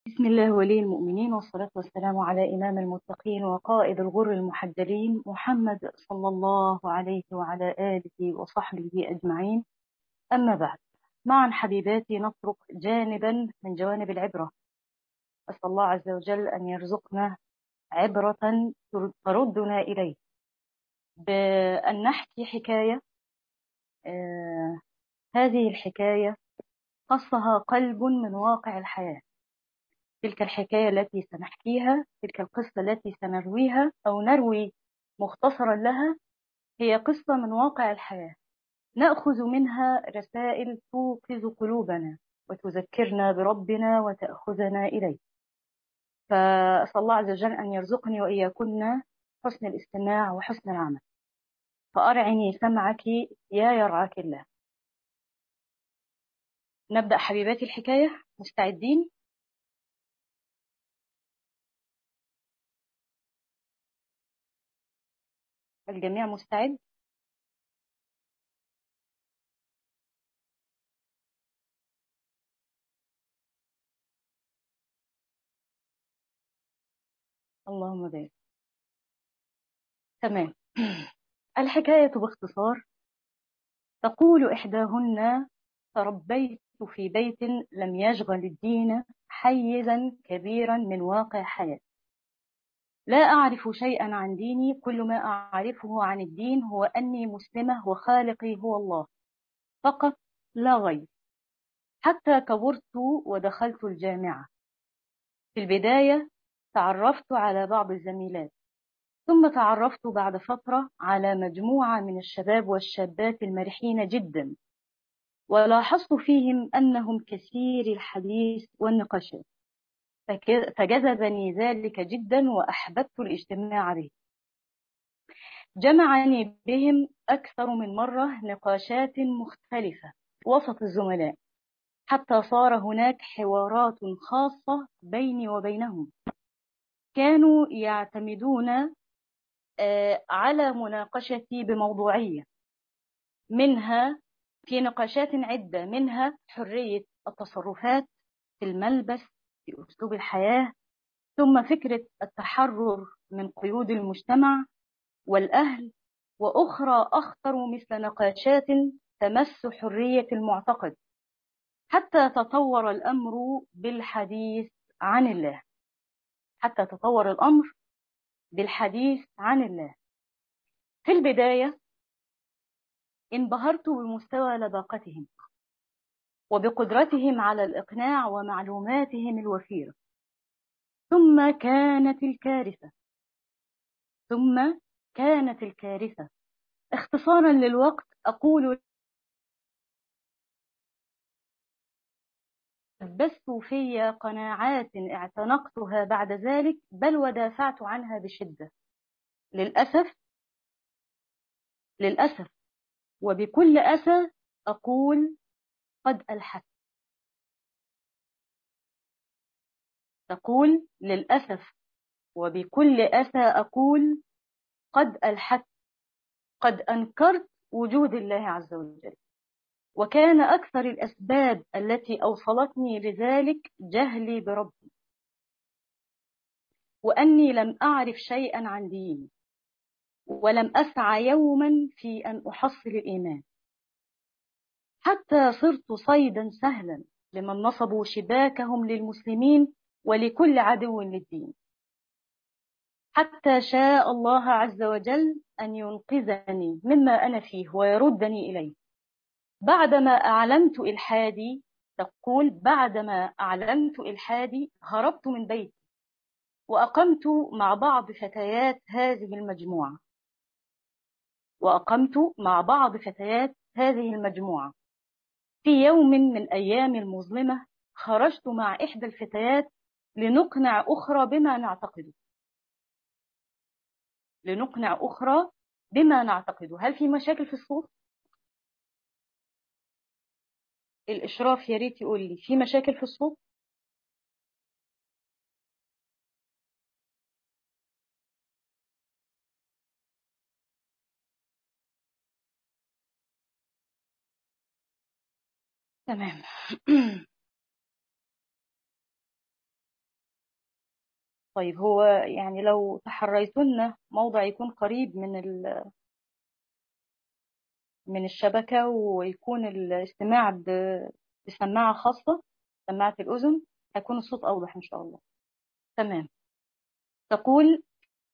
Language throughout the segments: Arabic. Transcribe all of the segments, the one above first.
بسم الله ولي المؤمنين، والصلاة والسلام على إمام المتقين وقائد الغر المحجلين محمد صلى الله عليه وعلى آله وصحبه أجمعين. أما بعد، معا حبيباتي نترك جانبا من جوانب العبرة. أسأل الله عز وجل أن يرزقنا عبرة تردنا إليه، بأن نحكي حكاية. هذه الحكاية قصها قلب من واقع الحياة. تلك الحكاية التي سنحكيها، تلك القصة التي سنرويها أو نروي مختصرا لها، هي قصة من واقع الحياة، نأخذ منها رسائل توقظ قلوبنا وتذكرنا بربنا وتأخذنا إليه. فأسأل الله عز وجل أن يرزقني وإياكن حسن الاستماع وحسن العمل. فأرعني سمعك يا يرعاك الله. نبدأ حبيباتي الحكاية، مستعدين؟ الجميع مستعد؟ اللهم بارك. تمام. الحكاية باختصار، تقول إحداهن: تربيت في بيت لم يشغل الدين حيزا كبيرا من واقع حياتي. لا أعرف شيئا عن ديني، كل ما أعرفه عن الدين هو أني مسلمة وخالقي هو الله فقط، لا غير. حتى كبرت ودخلت الجامعة. في البداية تعرفت على بعض الزميلات، ثم تعرفت بعد فترة على مجموعة من الشباب والشابات المرحين جدا، ولاحظت فيهم أنهم كثير الحديث والنقاشات، فجذبني ذلك جدا وأحببت الاجتماع به. جمعني بهم أكثر من مرة نقاشات مختلفة وسط الزملاء، حتى صار هناك حوارات خاصة بيني وبينهم. كانوا يعتمدون على مناقشتي بموضوعية، منها في نقاشات عدة، منها حرية التصرفات في الملبس، في أسلوب الحياة، ثم فكرة التحرر من قيود المجتمع والأهل، وأخرى أخطر مثل نقاشات تمس حرية المعتقد، حتى تطور الأمر بالحديث عن الله. حتى تطور الأمر بالحديث عن الله. في البداية انبهرت بمستوى لباقتهم وبقدرتهم على الإقناع ومعلوماتهم الوفيرة. ثم كانت الكارثة. ثم كانت الكارثة. اختصارا للوقت أقول: لبثت في قناعات اعتنقتها بعد ذلك، بل ودافعت عنها بشدة. للأسف، للأسف وبكل أسى أقول: قد ألحت. تقول: للأسف وبكل أسى أقول: قد ألحت. قد أنكرت وجود الله عز وجل. وكان أكثر الأسباب التي أوصلتني لذلك جهلي بربي، وأني لم أعرف شيئا عن ديني، ولم أسعى يوما في أن أحصل الإيمان، حتى صرت صيدا سهلا لمن نصبوا شباكهم للمسلمين ولكل عدو للدين. حتى شاء الله عز وجل أن ينقذني مما أنا فيه ويردني إليه. بعدما أعلنت إلحادي، تقول: بعدما أعلنت إلحادي هربت من بيتي، وأقمت مع بعض فتيات هذه المجموعة. وأقمت مع بعض فتيات هذه المجموعة. في يوم من أيام المظلمة خرجت مع إحدى الفتيات لنقنع أخرى بما نعتقده. لنقنع أخرى بما نعتقده. هل في مشاكل في الصوت؟ الإشراف يا ريت يقول لي في مشاكل في الصوت. تمام. طيب هو يعني لو تحريتن موضع يكون قريب من الشبكة، ويكون الاستماع بسماعة خاصة، سماعة الأذن، هيكون الصوت أوضح إن شاء الله. تمام. تقول: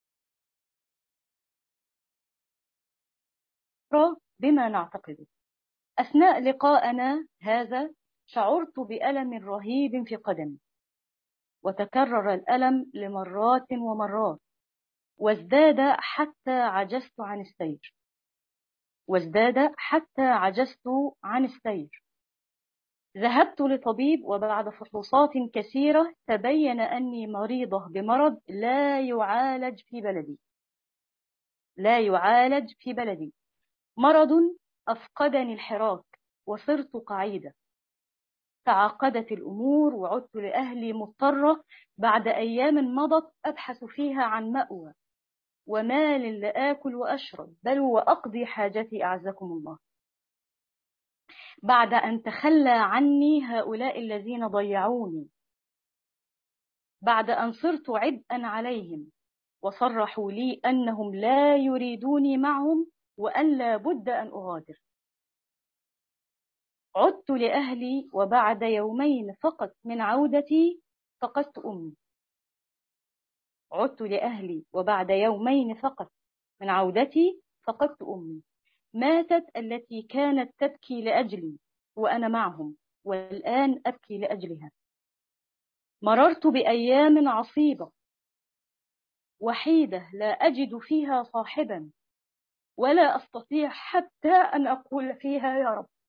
بما نعتقد. أثناء لقاءنا هذا شعرت بألم رهيب في قدمي، وتكرر الألم لمرات ومرات، وازداد حتى عجزت عن السير. ذهبت لطبيب، وبعد فحوصات كثيرة تبين أني مريضة بمرض لا يعالج في بلدي. مرض أفقدني الحراك وصرت قعيدة. تعقدت الأمور، وعدت لأهلي مضطرة بعد أيام مضت أبحث فيها عن مأوى ومال لآكل وأشرب، بل وأقضي حاجتي أعزكم الله، بعد أن تخلى عني هؤلاء الذين ضيعوني، بعد أن صرت عبئا عليهم، وصرحوا لي أنهم لا يريدوني معهم، وأن لا بد أن أغادر. عدت لأهلي، وبعد يومين فقط من عودتي فقدت أمي. ماتت التي كانت تبكي لأجلي وأنا معهم، والآن أبكي لأجلها. مررت بأيام عصيبة وحيدة لا أجد فيها صاحبا، ولا أستطيع حتى أن أقول فيها يا رب.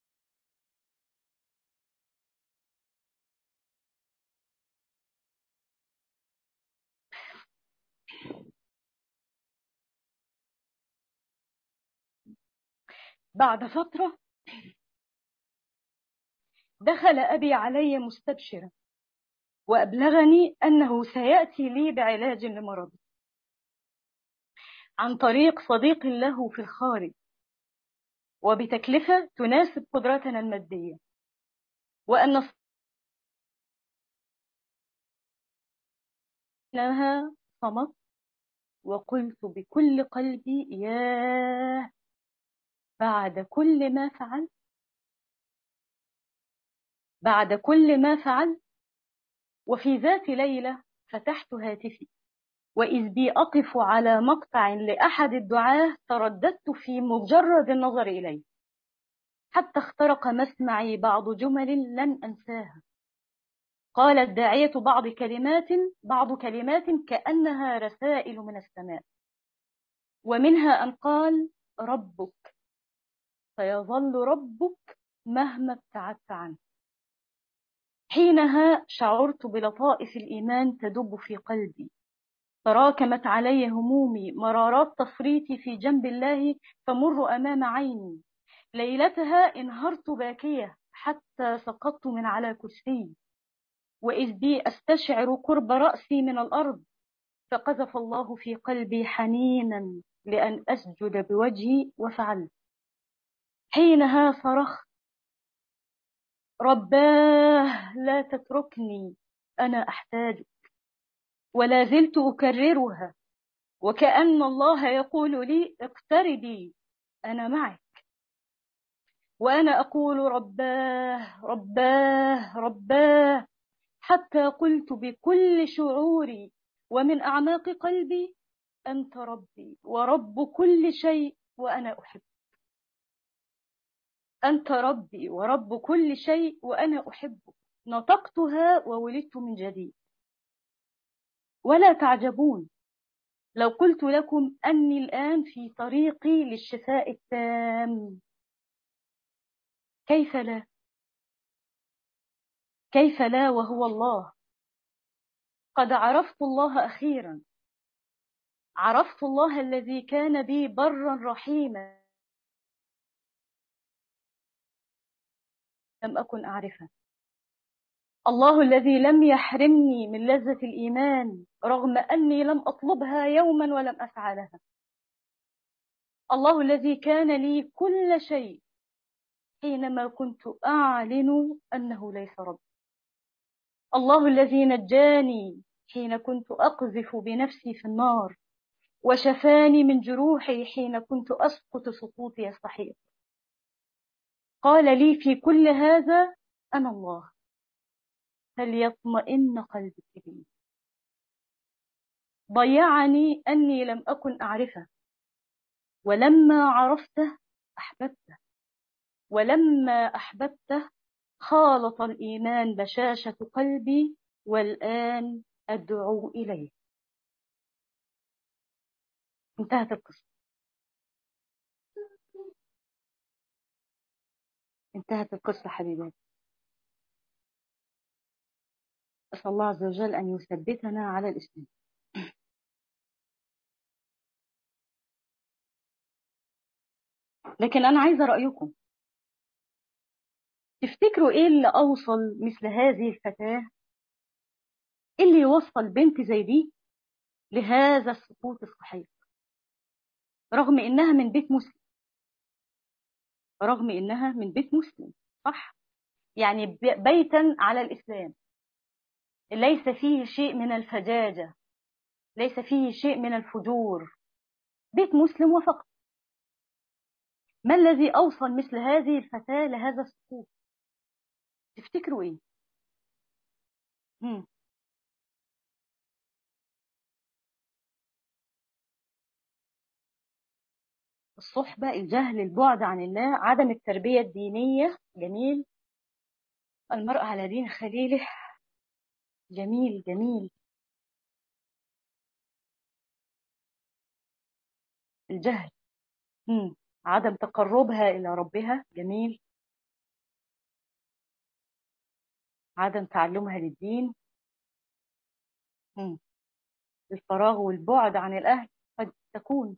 بعد فترة دخل أبي علي مستبشرا، وأبلغني أنه سيأتي لي بعلاج لمرضي عن طريق صديق له في الخارج، وبتكلفة تناسب قدرتنا المادية، وأن لها. صمت وقلت بكل قلبي: ياه، بعد كل ما فعل. وفي ذات ليلة فتحت هاتفي، وإذ بي أقف على مقطع لأحد الدعاة، ترددت في مجرد النظر إليه حتى اخترق مسمعي بعض جمل لن أنساها. قال الداعية بعض كلمات كأنها رسائل من السماء، ومنها أن قال: ربك سيظل ربك مهما ابتعدت عنه. حينها شعرت بلطائف الإيمان تدب في قلبي، تراكمت علي همومي، مرارات تفريطي في جنب الله تمر أمام عيني. ليلتها انهرت باكية حتى سقطت من على كرسي، وإذ بي أستشعر قرب رأسي من الأرض، فقذف الله في قلبي حنينا لأن أسجد بوجهي، وفعلت. حينها صرخت: رباه لا تتركني، أنا أحتاجك. ولا زلت أكررها، وكأن الله يقول لي: اقتربي، أنا معك. وأنا أقول: رباه رباه رباه، حتى قلت بكل شعوري ومن أعماق قلبي: أنت ربي ورب كل شيء وأنا أحب. أنت ربي ورب كل شيء وأنا أحبك. نطقتها وولدت من جديد. ولا تعجبون لو قلت لكم أني الآن في طريقي للشفاء التام. كيف لا؟ كيف لا وهو الله؟ قد عرفت الله أخيرا، عرفت الله الذي كان بي برا رحيما لم أكن أعرفه. الله الذي لم يحرمني من لذة الإيمان رغم أني لم أطلبها يوما ولم أفعلها. الله الذي كان لي كل شيء حينما كنت أعلن أنه ليس رب. الله الذي نجاني حين كنت أقذف بنفسي في النار، وشفاني من جروحي حين كنت أسقط سقوطي الصحيح. قال لي في كل هذا أنا الله، فليطمئن قلبك بي. ضيعني أني لم أكن أعرفه، ولما عرفته أحببته، ولما أحببته خالط الإيمان بشاشة قلبي، والآن أدعو إليه. انتهت القصة. انتهت القصة حبيباتي. أسأل الله عز وجل أن يثبتنا على الإسلام. لكن أنا عايزة رأيكم، تفتكروا إيه اللي أوصل مثل هذه الفتاة، إيه اللي يوصل بنت زي دي لهذا السقوط الصحيح، رغم إنها من بيت مسلم، رغم إنها من بيت مسلم، صح؟ يعني بيتا على الإسلام، ليس فيه شيء من الفجاجة، ليس فيه شيء من الفجور، بيت مسلم وفقط. ما الذي أوصل مثل هذه الفتاة لهذا السقوط؟ تفتكروا إيه؟ هم. الصحبة، الجهل، البعد عن الله، عدم التربية الدينية. جميل. المرء على دين خليله. جميل جميل. الجهل. هم. عدم تقربها إلى ربها. جميل. عدم تعلمها للدين. هم. الفراغ والبعد عن الأهل قد تكون.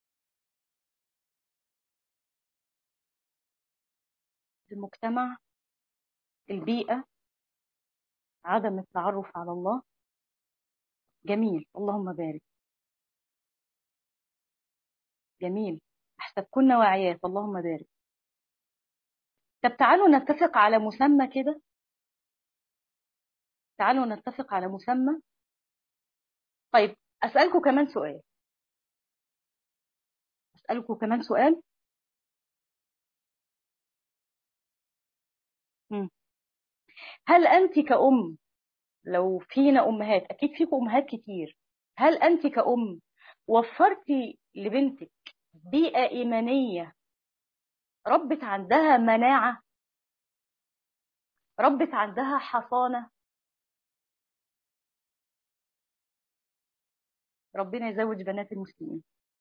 المجتمع، البيئة، عدم التعرف على الله. جميل، اللهم بارك. جميل. أحسبكن واعيات، اللهم بارك. طب تعالوا نتفق على مسمى كده، تعالوا نتفق على مسمى. طيب أسألكم كمان سؤال، أسألكم كمان سؤال. مم. هل أنت كأم، لو فينا أمهات، أكيد فيكم أمهات كتير، هل أنت كأم وفرتي لبنتك بيئة إيمانية ربت عندها مناعة، ربت عندها حصانة؟ ربنا يزوج بنات المسلمين.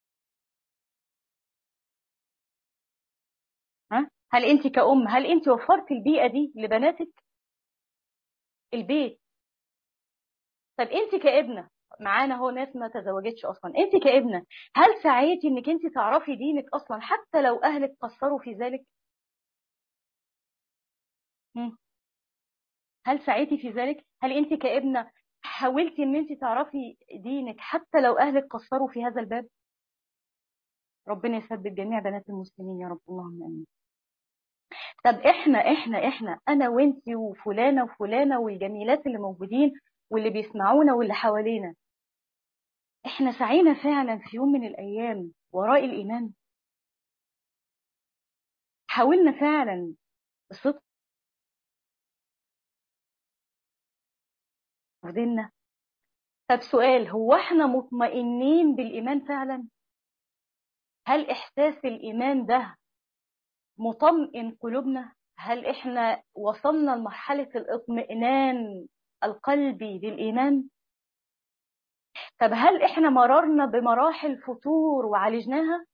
ها؟ هل أنت كأم، هل أنت وفرتي البيئة دي لبناتك؟ البيت. طب أنت كابنة، معانا هو ناس ما تزوجتش أصلا، أنت كابنة هل سعيتي إنك أنت تعرفي دينك أصلا حتى لو أهلك قصروا في ذلك؟ مم. هل سعيتي في ذلك؟ هل أنت كابنة حاولتي إن أنت تعرفي دينك حتى لو أهلك قصروا في هذا الباب؟ ربنا يثبت جميع بنات المسلمين يا رب، اللهم آمين. طب إحنا أنا وأنت وفلانة وفلانة والجميلات اللي موجودين واللي بيسمعونا واللي حوالينا، إحنا سعينا فعلا في يوم من الأيام وراء الإيمان؟ حاولنا فعلا بصدق ديننا؟ طب سؤال، هو احنا مطمئنين بالإيمان فعلا؟ هل إحساس الإيمان ده مطمئن قلوبنا؟ هل احنا وصلنا لمرحلة الاطمئنان القلبي بالإيمان؟ طب هل احنا مررنا بمراحل فتور وعالجناها؟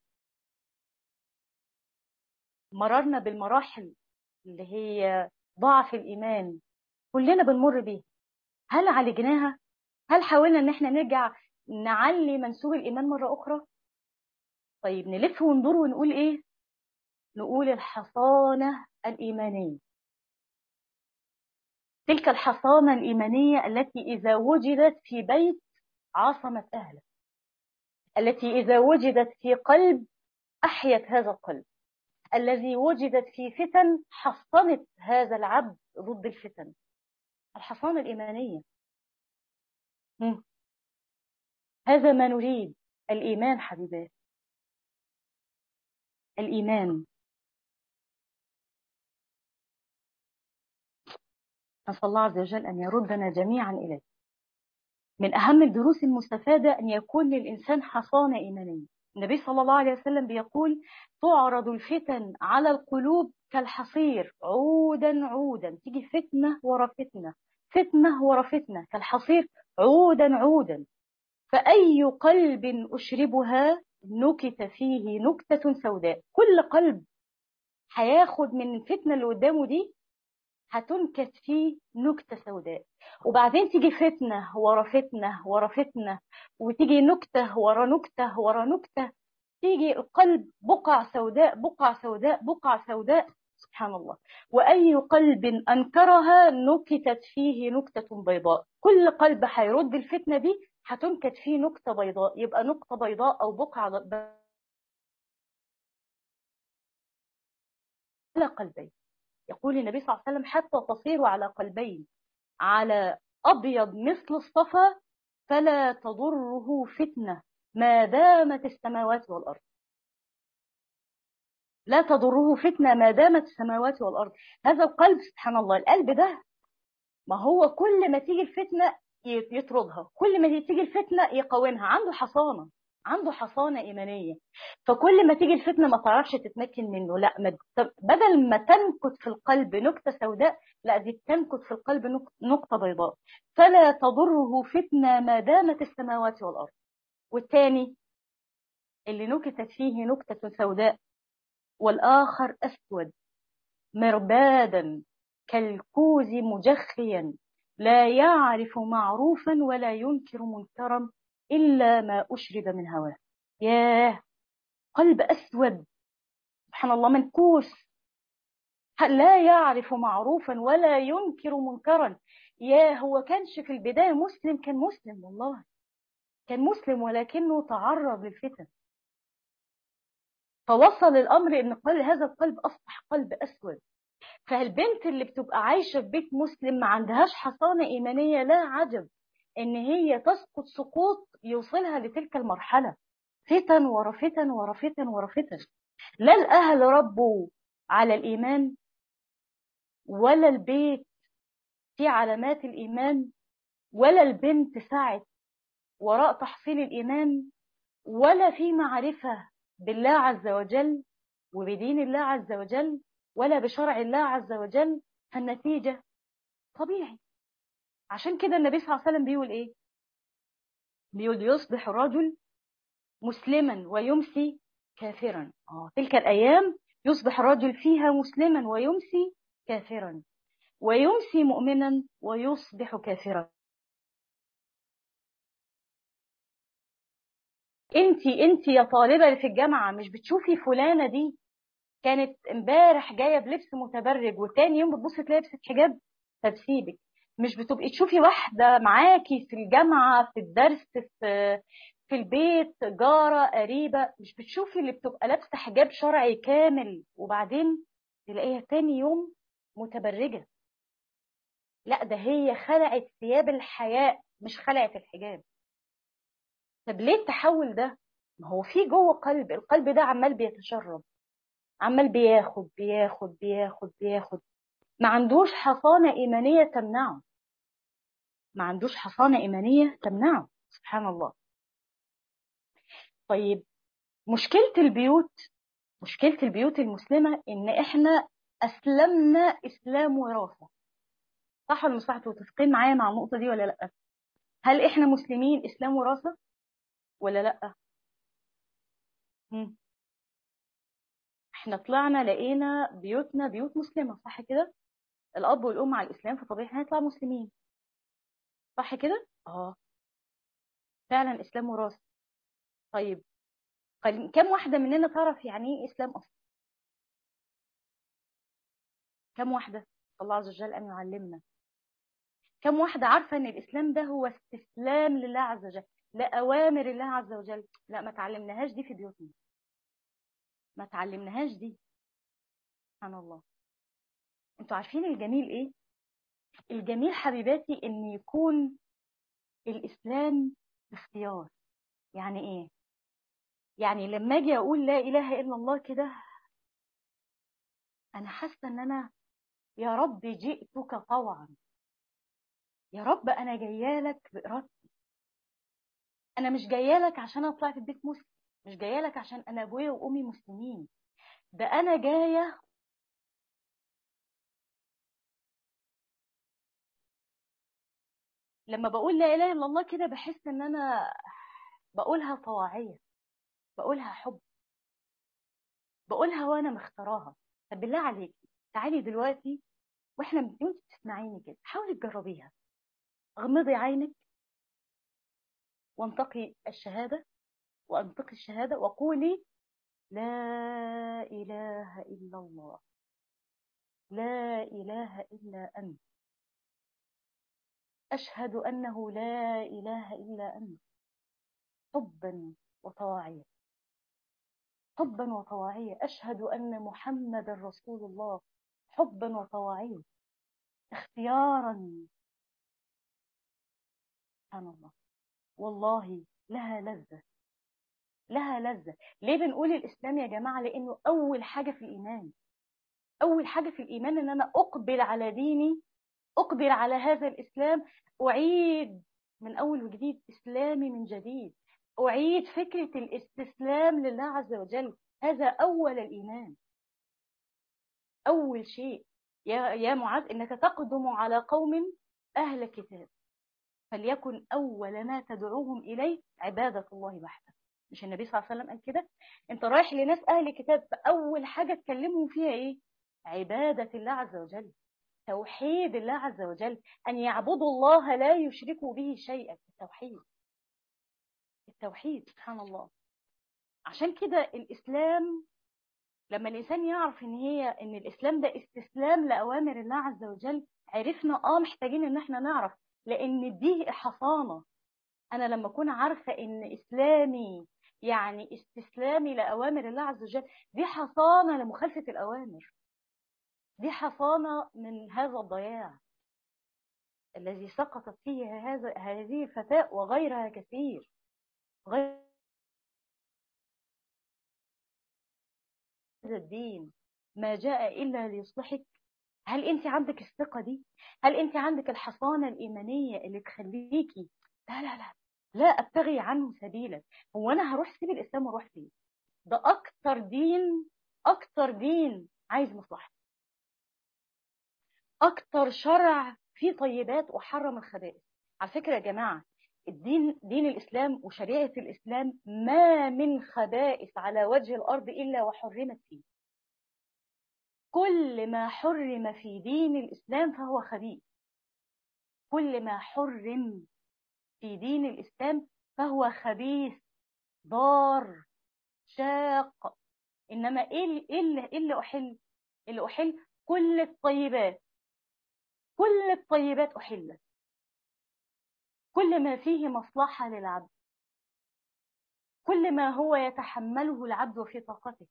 مررنا بالمراحل اللي هي ضعف الإيمان، كلنا بنمر بيها، هل عالجناها؟ هل حاولنا ان احنا نرجع نعلي منسوب الإيمان مرة أخرى؟ طيب نلف وندور ونقول ايه؟ نقول الحصانة الإيمانية. تلك الحصانة الإيمانية التي إذا وجدت في بيت عاصمت أهله، التي إذا وجدت في قلب أحيت هذا القلب، الذي وجدت في فتن حصنت هذا العبد ضد الفتن. الحصانة الإيمانية. مم. هذا ما نريد. الإيمان حبيبات، الإيمان. نسأل الله عز وجل أن يردنا جميعا إليه. من أهم الدروس المستفادة أن يكون للإنسان حصانة إيمانية. النبي صلى الله عليه وسلم بيقول: تعرض الفتن على القلوب كالحصير عودا عودا. تيجي فتنة ورا فتنة، فتنة ورا فتنة كالحصير عودا عودا. فأي قلب أشربها نكت فيه نكتة سوداء. كل قلب هياخد من الفتنة اللي قدامه دي هتنكت فيه نكتة سوداء. وبعدين تيجي فتنة ورا فتنة ورا فتنة، وتيجي نكتة ورا نكتة ورا نكتة، تيجي القلب بقع سوداء بقع سوداء بقع سوداء. سبحان الله. وأي قلب أنكرها نكتت فيه نكتة بيضاء. كل قلب هيرد الفتنة دي هتنكت فيه نكتة بيضاء. يبقى نقطة بيضاء أو بقعة على قلبين. يقول النبي صلى الله عليه وسلم: حتى تصير على قلبين، على أبيض مثل الصفا، فلا تضره فتنة ما دامت السماوات والأرض. لا تضره فتنة ما دامت السماوات والأرض. هذا القلب، سبحان الله، القلب ده ما هو كل ما تيجي الفتنة يطردها، كل ما تيجي الفتنة يقاومها. عنده حصانة، عنده حصانة إيمانية. فكل ما تيجي الفتنة ما تعرفش تتمكن منه. لا، بدل ما تنكت في القلب نكتة سوداء، لا، دي تنكت في القلب نقطة بيضاء. فلا تضره فتنة ما دامت السماوات والأرض. والثاني اللي نكتت فيه نكتة سوداء والآخر أسود مربادا كالكوز مجخيا، لا يعرف معروفا ولا ينكر منكرا إلا ما أشرب من هواه. ياه، قلب أسود، سبحان الله، منكوس، لا يعرف معروفا ولا ينكر منكرا. ياه، هو كانش في البداية مسلم، كان مسلم والله، كان مسلم، ولكنه تعرض للفتن. فوصل الأمر إن هذا القلب أصبح قلب أسود. فالبنت اللي بتبقى عايشة في بيت مسلم ما عندهاش حصانة إيمانية، لا عجب إن هي تسقط سقوط يوصلها لتلك المرحلة. فتن ورا فتن ورا فتن ورا فتن. لا الأهل ربوا على الإيمان، ولا البيت فيه علامات الإيمان، ولا البنت سعت وراء تحصيل الإيمان، ولا في معرفة بالله عز وجل وبدين الله عز وجل، ولا بشرع الله عز وجل. فالنتيجة طبيعي. عشان كده النبي صلى الله عليه وسلم بيقول ايه؟ بيقول: يصبح الرجل مسلما ويمسي كافرا. تلك الايام يصبح الرجل فيها مسلما ويمسي كافرا، ويمسي مؤمنا ويصبح كافرا. انتي يا طالبة اللي في الجامعة، مش بتشوفي فلانة دي كانت امبارح جاية بلبس متبرج وتاني يوم بتبصي تلاقي لبست حجاب؟ طب سيبك. مش بتبقي تشوفي واحدة معاكي في الجامعة، في الدرس، في البيت، جارة قريبة، مش بتشوفي اللي بتبقى لابسة حجاب شرعي كامل وبعدين تلاقيها تاني يوم متبرجة؟ لا، ده هي خلعت ثياب الحياء مش خلعت الحجاب. طب ليه التحول ده؟ ما هو في جوه قلب، القلب ده عمال بيتشرب، عمال بياخد بياخد بياخد بياخد. ما عندوش حصانة إيمانية تمنعه، ما عندوش حصانة إيمانية تمنعه. سبحان الله. طيب، مشكلة البيوت، مشكلة البيوت المسلمة إن إحنا أسلمنا إسلام وراثة. صح ولا مش صح؟ متفقين معايا مع النقطة دي ولا لأ؟ هل إحنا مسلمين إسلام وراثة ولا لأ؟ مم. إحنا طلعنا لقينا بيوتنا بيوت مسلمة، صح كده؟ الأب والأم على الإسلام، فطبيعي هنطلع مسلمين، صح كده؟ فعلا إسلام وراثة. طيب، كم واحدة مننا تعرف يعني إيه إسلام أصلا؟ كم واحدة؟ الله عز وجل أن يعلمنا. كم واحدة عارفة أن الإسلام ده هو استسلام لله عز وجل، لأوامر الله عز وجل؟ لا، ما تعلمناهاش دي في بيوتنا، ما تعلمناهاش دي. سبحان الله. انتوا عارفين الجميل إيه؟ الجميل حبيباتي أن يكون الإسلام اختيار. يعني إيه؟ يعني لما أجي أقول لا إله إلا الله كده، أنا حاسة إن أنا يا رب جئتك طوعا، يا رب أنا جاية لك بإرادتي، أنا مش جاية لك عشان أنا طلعت في بيت مسلم، مش جاية لك عشان أنا أبويا وأمي مسلمين، ده أنا جاية. لما بقول لا إله إلا الله كده بحس إن أنا بقولها طواعية، بقولها حب، بقولها وأنا مختاراها. طب بالله عليك تعالي دلوقتي وانت بتسمعيني كده حاولي تجربيها. غمضي عينك وانطقي الشهادة، وانطقي الشهادة وقولي لا إله إلا الله، لا إله إلا أنت، أشهد أنه لا إله إلا أنت، حبا وطواعية، حبا وطواعية، أشهد أن محمد رسول الله، حبا وطواعية، اختيارا. سبحان الله، والله لها لذة، لها لذة. ليه بنقول الإسلام يا جماعة؟ لأنه أول حاجة في الإيمان، أول حاجة في الإيمان إن أنا أقبل على ديني، أقبل على هذا الإسلام، أعيد من أول وجديد إسلامي من جديد، أعيد فكرة الاستسلام لله عز وجل. هذا أول الإيمان، أول شيء. يا معاذ إنك تقدم على قوم أهل كتاب، فليكن أول ما تدعوهم إليه عبادة الله وحده. مش النبي صلى الله عليه وسلم قال كده؟ أنت رايح لناس أهل كتاب، فأول حاجة تكلمهم فيها إيه؟ عبادة الله عز وجل، توحيد الله عز وجل، أن يعبدوا الله لا يشركوا به شيئا. التوحيد، التوحيد. سبحان الله. عشان كده الإسلام لما الإنسان يعرف إن الإسلام ده استسلام لأوامر الله عز وجل، عرفنا محتاجين إن احنا نعرف، لأن دي حصانة. أنا لما أكون عارفة إن إسلامي يعني استسلامي لأوامر الله عز وجل، دي حصانة لمخالفة الأوامر، دي حصانة من هذا الضياع الذي سقطت فيه هذه الفتاة وغيرها كثير. غير الدين ما جاء إلا ليصلحك. هل أنت عندك الثقة دي؟ هل أنت عندك الحصانة الإيمانية اللي تخليكي لا لا لا لا أبتغي عنه سبيلا؟ هو أنا هروح سبيل الإسلام وأروح فين؟ ده أكتر دين، أكتر دين عايز مصلحة، أكتر شرع فيه طيبات وحرم الخبائث. على فكرة يا جماعة، دين الإسلام وشريعة الإسلام ما من خبائث على وجه الأرض إلا وحرمت فيه. كل ما حرم في دين الإسلام فهو خبيث، كل ما حرم في دين الإسلام فهو خبيث، ضار، شاق. إنما إيه اللي أحل؟ اللي أحل كل الطيبات، كل الطيبات أحلت، كل ما فيه مصلحة للعبد، كل ما هو يتحمله العبد في طاقته.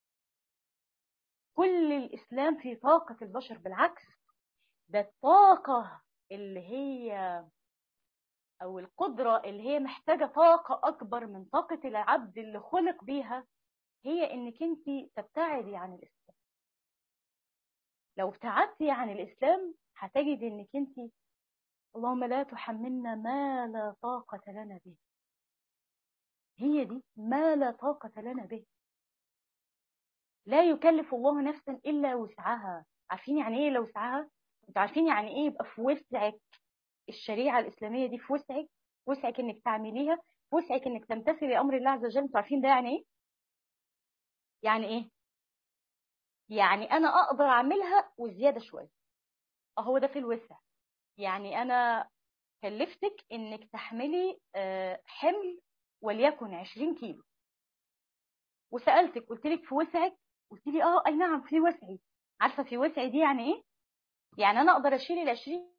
كل الإسلام في طاقة البشر، بالعكس ده الطاقة اللي هي أو القدرة اللي هي محتاجة طاقة أكبر من طاقة العبد اللي خلق بيها، هي إنك أنت تبتعدي عن الإسلام. لو ابتعدتي عن الإسلام هتجد إنك أنت اللهم لا تحملنا ما لا طاقة لنا به. هي دي ما لا طاقة لنا به. لا يكلف الله نفسا إلا وسعها. عارفين يعني إيه لو وسعها؟ انتوا عارفين يعني إيه يبقى في وسعك الشريعة الإسلامية دي؟ في وسعك، وسعك إنك تعمليها، وسعك إنك تمتثلي لأمر الله عز وجل. انتوا عارفين ده يعني إيه؟ يعني إيه؟ يعني أنا أقدر أعملها وزيادة شوية. أهو ده في الوسع. يعني أنا كلفتك إنك تحملي حمل وليكن 20 كيلو، وسألتك قلت لك في وسعك، قلت لي أي نعم في وسعي. عارفة في وسعي دي يعني إيه؟ يعني أنا أقدر أشيل ال 20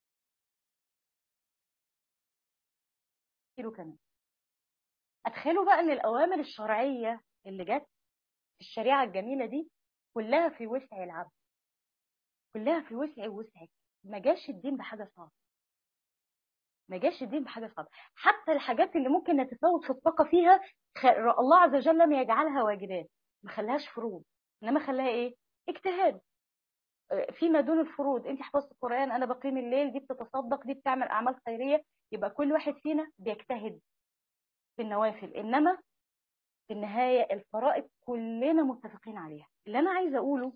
كيلو كمان. اتخيلوا بقى ان الاوامر الشرعيه اللي جت في الشريعه الجميله دي كلها في وسع العبد، كلها في وسعي ووسعك. ما جاش الدين بحاجه صعبه، ما جاش الدين بحاجة صعبة. حتى الحاجات اللي ممكن نتفاوت في الطاقة فيها الله عز وجل لم يجعلها واجبات، ما خلاهاش فروض، إنما خلاها إيه؟ اجتهاد. فيما دون الفروض، أنت حفظت القرآن، أنا بقيم الليل، دي بتتصدق، دي بتعمل أعمال خيرية، يبقى كل واحد فينا بيجتهد في النوافل. إنما في النهاية الفرائض كلنا متفقين عليها. اللي أنا عايزة أقوله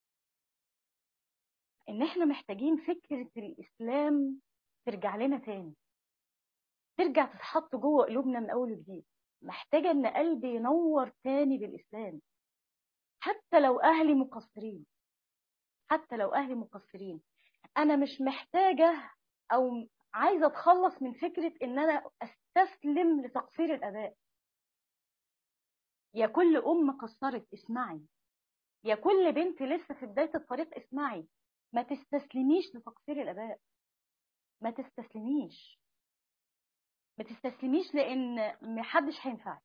إن إحنا محتاجين فكرة الإسلام ترجع لنا تاني، ترجع تتحط جوه قلوبنا من أول وجديد. محتاجة إن قلبي ينور تاني بالإسلام، حتى لو أهلي مقصرين، حتى لو أهلي مقصرين. أنا مش محتاجة أو عايزة أتخلص من فكرة إن أنا أستسلم لتقصير الآباء. يا كل أم قصرت اسمعي، يا كل بنت لسه في بداية الطريق اسمعي، ما تستسلميش لتقصير الآباء، ما تستسلميش، ما تستسلميش، لأن محدش هينفعك.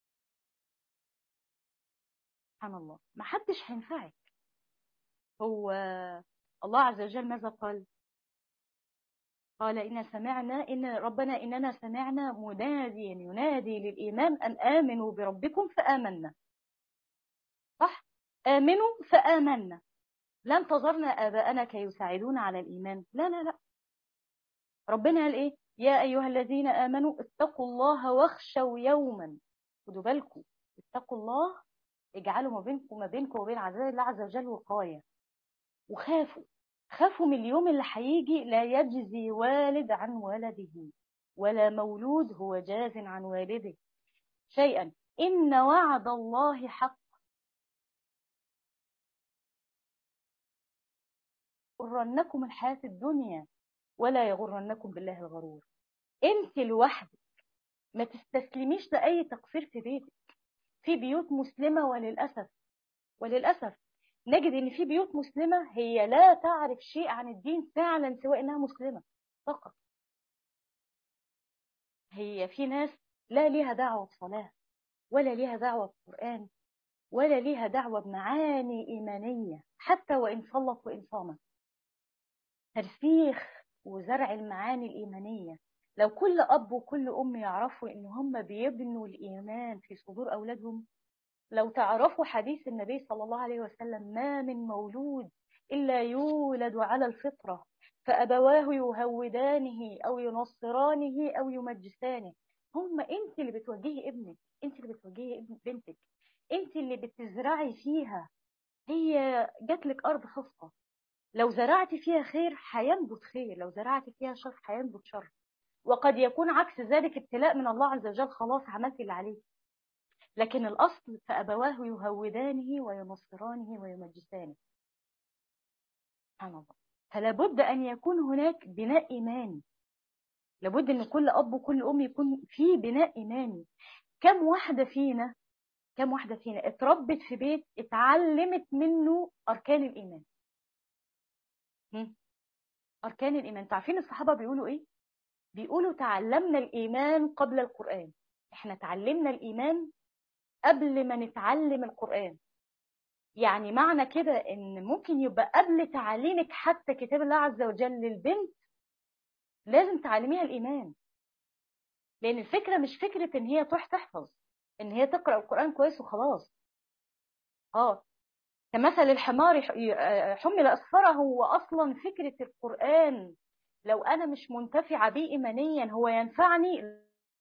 سبحان الله، محدش هينفعك. هو الله عز وجل ماذا قال؟ قال إن ربنا إننا سمعنا مناديا ينادي للإيمان أن آمنوا بربكم فآمنا. صح؟ آمنوا فآمنا. لا انتظرنا آباءنا كي يساعدونا على الإيمان، لا لا لا. ربنا قال إيه؟ يا أيها الذين آمنوا اتقوا الله واخشوا يوما. خدوا بالكم، اتقوا الله، اجعلوا ما بينكم وبين عذاب الله عز وجل وقاية. وخافوا، خافوا من اليوم اللي هيجي لا يجزي والد عن ولده ولا مولود هو جاز عن والده شيئا، إن وعد الله حق. يغرنكم الحياة الدنيا ولا يغرنكم بالله الغرور. انت لوحدك، ما تستسلميش لأي تقصير في بيتك. في بيوت مسلمة وللأسف نجد ان في بيوت مسلمة هي لا تعرف شيء عن الدين فعلا سواء انها مسلمة فقط. هي في ناس لا ليها دعوة بصلاة ولا ليها دعوة بقرآن ولا ليها دعوة بمعاني إيمانية، حتى وإن صلت وإن صامت. ترسيخ وزرع المعاني الإيمانية. لو كل أب وكل أم يعرفوا إن هم بيبنوا الإيمان في صدور أولادهم، لو تعرفوا حديث النبي صلى الله عليه وسلم ما من مولود إلا يولد على الفطرة فأبواه يهودانه أو ينصرانه أو يمجسانه. هم أنت اللي بتوجهي ابنك، أنت اللي بتوجهي بنتك، أنت اللي بتزرعي فيها. هي جاتلك أرض خصبة، لو زرعتي فيها خير هينبت خير، لو زرعتي فيها شر هينبت شر. وقد يكون عكس ذلك، ابتلاء من الله عز وجل، خلاص عملت اللي عليك. لكن الأصل فأبواه يهودانه وينصرانه ويمجسانه. سبحان الله. فلا بد أن يكون هناك بناء إيماني، لابد أن كل أب وكل أم يكون في بناء إيماني. كم واحدة فينا اتربت في بيت اتعلمت منه أركان الإيمان؟ أركان الإيمان. تعرفين الصحابة بيقولوا إيه؟ بيقولوا تعلمنا الإيمان قبل القرآن. إحنا تعلمنا الإيمان قبل ما نتعلم القرآن. يعني معنى كده إن ممكن يبقى قبل تعليمك حتى كتاب الله عز وجل للبنت لازم تعلميها الإيمان. لأن الفكرة مش فكرة إن هي تروح تحفظ، إن هي تقرأ القرآن كويس وخلاص. كمثل الحمار حمل أسفره. هو أصلا فكرة القرآن لو أنا مش منتفعة بيه إيمانيا هو ينفعني.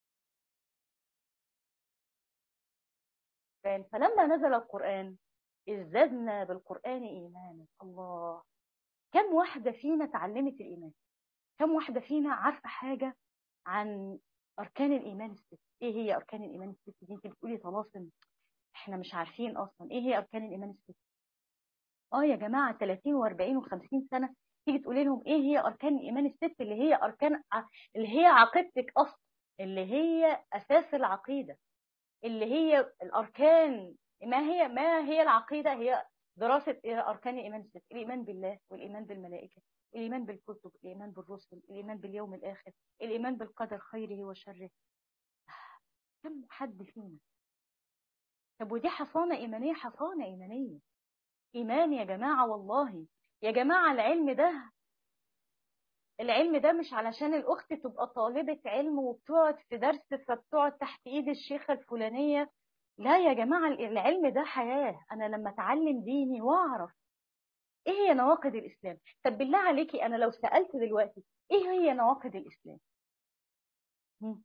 فلما نزل القرآن ازددنا بالقرآن إيمانا. الله، كم واحدة فينا تعلمت الإيمان؟ كم واحدة فينا عارفة حاجة عن أركان الإيمان الست؟ إيه هي أركان الإيمان الست دي؟ أنت بتقولي طلاسم، إحنا مش عارفين أصلا إيه هي أركان الإيمان الست. يا جماعة 30 و40 و50 سنة تيجي تقولي لهم إيه هي أركان الإيمان الست، اللي هي اللي هي عقيدتك أصلا، اللي هي أساس العقيدة، اللي هي الأركان. ما هي العقيدة؟ هي دراسة أركان الإيمان الست: الإيمان بالله، والإيمان بالملائكة، الإيمان بالكتب، الإيمان بالرسل، الإيمان باليوم الآخر، الإيمان بالقدر خيره وشره. كم حد فينا؟ طب ودي حصانة إيمانية، حصانة إيمانية، إيمان يا جماعة. والله يا جماعة العلم ده العلم ده مش علشان الأخت تبقى طالبة علم وبتقعد في درس فبتقعد تحت إيد الشيخة الفلانية. لا يا جماعة، العلم ده حياة. أنا لما أتعلم ديني وأعرف إيه هي نواقض الإسلام. طب بالله عليكي، أنا لو سألت دلوقتي إيه هي نواقض الإسلام؟ هم؟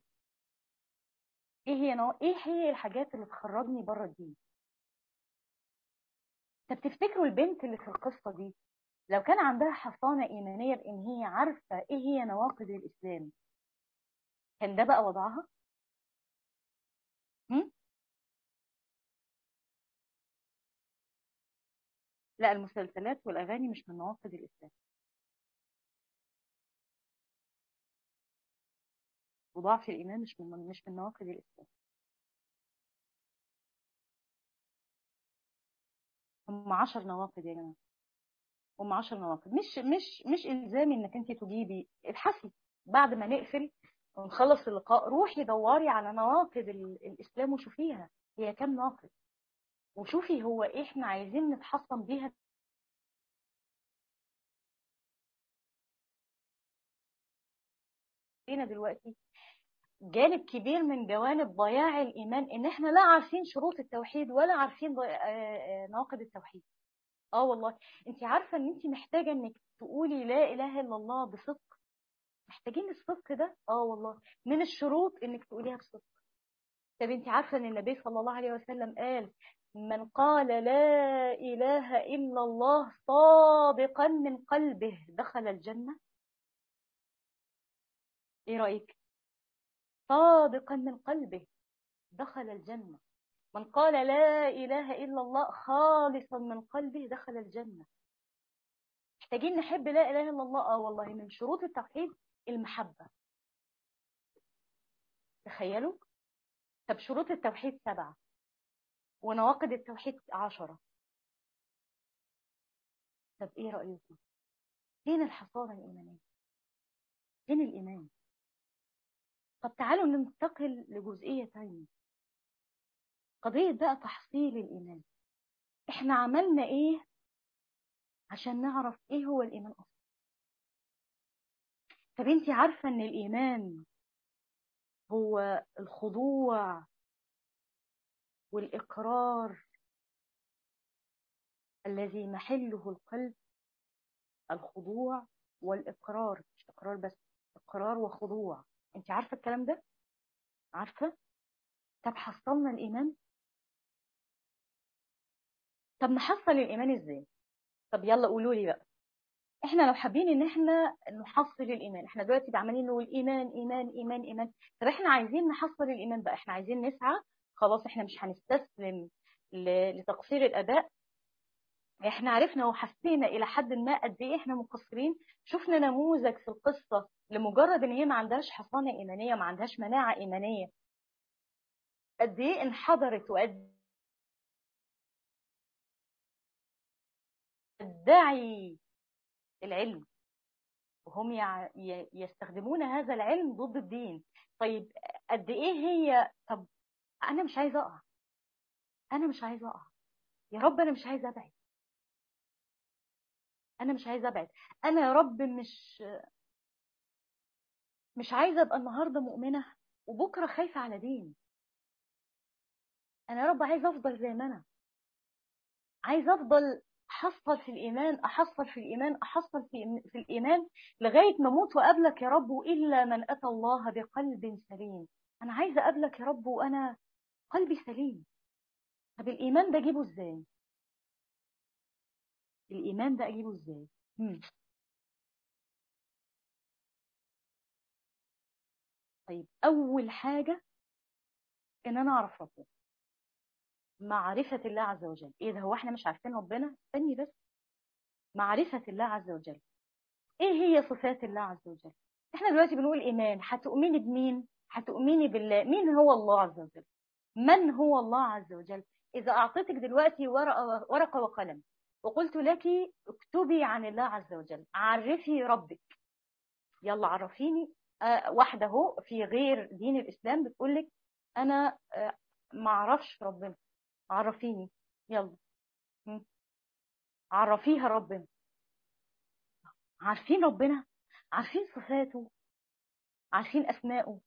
إيه هي الحاجات اللي تخرجني بره الدين؟ طب تفتكروا البنت اللي في القصة دي لو كان عندها حصانة إيمانية بإن هي عارفة إيه هي نواقض الإسلام، كان ده بقى وضعها؟ هم؟ لا، المسلسلات والأغاني مش من نواقض الإسلام، وضعف الإيمان مش من نواقض الإسلام. هم 10 نواقض يا جماعة، هم 10 نواقض. مش إلزامي إنك أنت تجيبي. ابحثي بعد ما نقفل ونخلص اللقاء، روحي دوري على نواقض الإسلام وشوفيها هي كم ناقض، وشوفي هو إيه إحنا عايزين نتحصن بيها فينا دلوقتي. جانب كبير من جوانب ضياع الإيمان إن إحنا لا عارفين شروط التوحيد ولا عارفين نواقض التوحيد. اه والله، انت عارفة ان انت محتاجة انك تقولي لا إله إلا الله بصدق؟ محتاجين الصدق ده، اه والله، من الشروط انك تقوليها بصدق. طب انت عارفة ان النبي صلى الله عليه وسلم قال من قال لا إله إلا الله صادقا من قلبه دخل الجنة؟ ايه رأيك؟ صادقا من قلبه دخل الجنة. من قال لا إله إلا الله خالصا من قلبه دخل الجنة. محتاجين نحب لا إله إلا الله، اه والله، من شروط التوحيد المحبة. تخيلوا. طب شروط التوحيد 7 ونواقض التوحيد 10. طب ايه رأيكم؟ فين الحصانة الإيمانية؟ فين الإيمان؟ طب تعالوا ننتقل لجزئية تانية، قضية بقى تحصيل الإيمان. احنا عملنا ايه عشان نعرف ايه هو الإيمان أصلا؟ طب انتي عارفة ان الإيمان هو الخضوع والإقرار الذي محله القلب؟ الخضوع والإقرار، مش إقرار بس، إقرار وخضوع. انت عارفة الكلام ده؟ عارفة؟ طب حصلنا الإيمان؟ طب نحصل الإيمان إزاي؟ طب يلا قولوا لي بقى. احنا لو حابين ان احنا نحصل الإيمان، احنا دلوقتي عمالين نقول إيمان إيمان إيمان إيمان. طب احنا عايزين نحصل الإيمان بقى، احنا عايزين نسعى. خلاص احنا مش هنستسلم لتقصير الآباء. احنا عرفنا وحسينا إلى حد ما قد ايه احنا مقصرين. شفنا نموذج في القصة لمجرد ان هي ما عندهاش حصانة إيمانية، ما عندهاش مناعة إيمانية، قد ايه انحدرت وقد تدعي العلم، وهم يستخدمون هذا العلم ضد الدين. طيب قد ايه هي؟ طب انا مش عايزه اقع، انا مش عايزه اقع، يا رب انا مش عايزه ابعد، انا مش عايزه ابعد. انا يا رب مش عايزه ابقى النهارده مؤمنه وبكره خايفه على دين. انا يا رب عايزه افضل زي ما انا، عايزه افضل احصل في الايمان، احصل في الايمان، احصل في الايمان لغايه ما اموت وقابلك يا رب، الا من اتى الله بقلب سليم. انا عايزه اقابلك يا رب وانا قلبي سليم. طب الايمان ده اجيبه ازاي؟ الايمان ده اجيبه ازاي؟ مم. طيب اول حاجه ان انا اعرف ربنا، معرفه الله عز وجل. ايه ده، هو احنا مش عارفين ربنا؟ استني بس. معرفه الله عز وجل، ايه هي صفات الله عز وجل؟ احنا دلوقتي بنقول ايمان، هتؤمني بمين؟ هتؤمني بالله. مين هو الله عز وجل؟ من هو الله عز وجل؟ اذا اعطيتك دلوقتي ورقه وقلم وقلت لك اكتبي عن الله عز وجل، عرفي ربك، يلا عرفيني. واحده اهو في غير دين الاسلام بتقول لك انا ما اعرفش ربنا، عرفيني، يلا. م. عرفيها ربنا. عارفين ربنا؟ عارفين صفاته، عارفين أسماءه،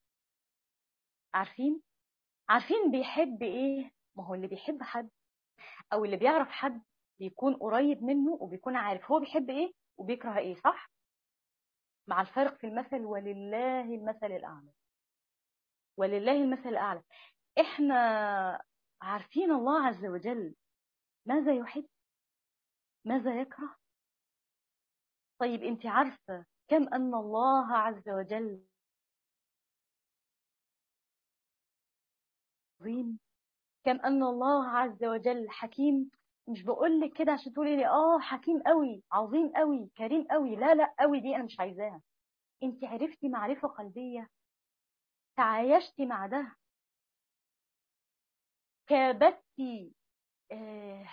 عارفين بيحب إيه. ما هو اللي بيحب حد أو اللي بيعرف حد بيكون قريب منه وبيكون عارف هو بيحب إيه وبيكره إيه، صح؟ مع الفرق في المثل، ولله المثل الأعلى. ولله المثل الأعلى. إحنا عارفين الله عز وجل ماذا يحب، ماذا يكره. طيب أنت عارفة كم أن الله عز وجل عظيم، كم أن الله عز وجل حكيم. مش بقول لك كده عشان تقولي لي حكيم قوي، عظيم قوي، كريم قوي. لا لا، قوي دي أنا مش عايزاها. أنت عرفتي معرفة قلبية، تعايشتي مع ده، كابتي آه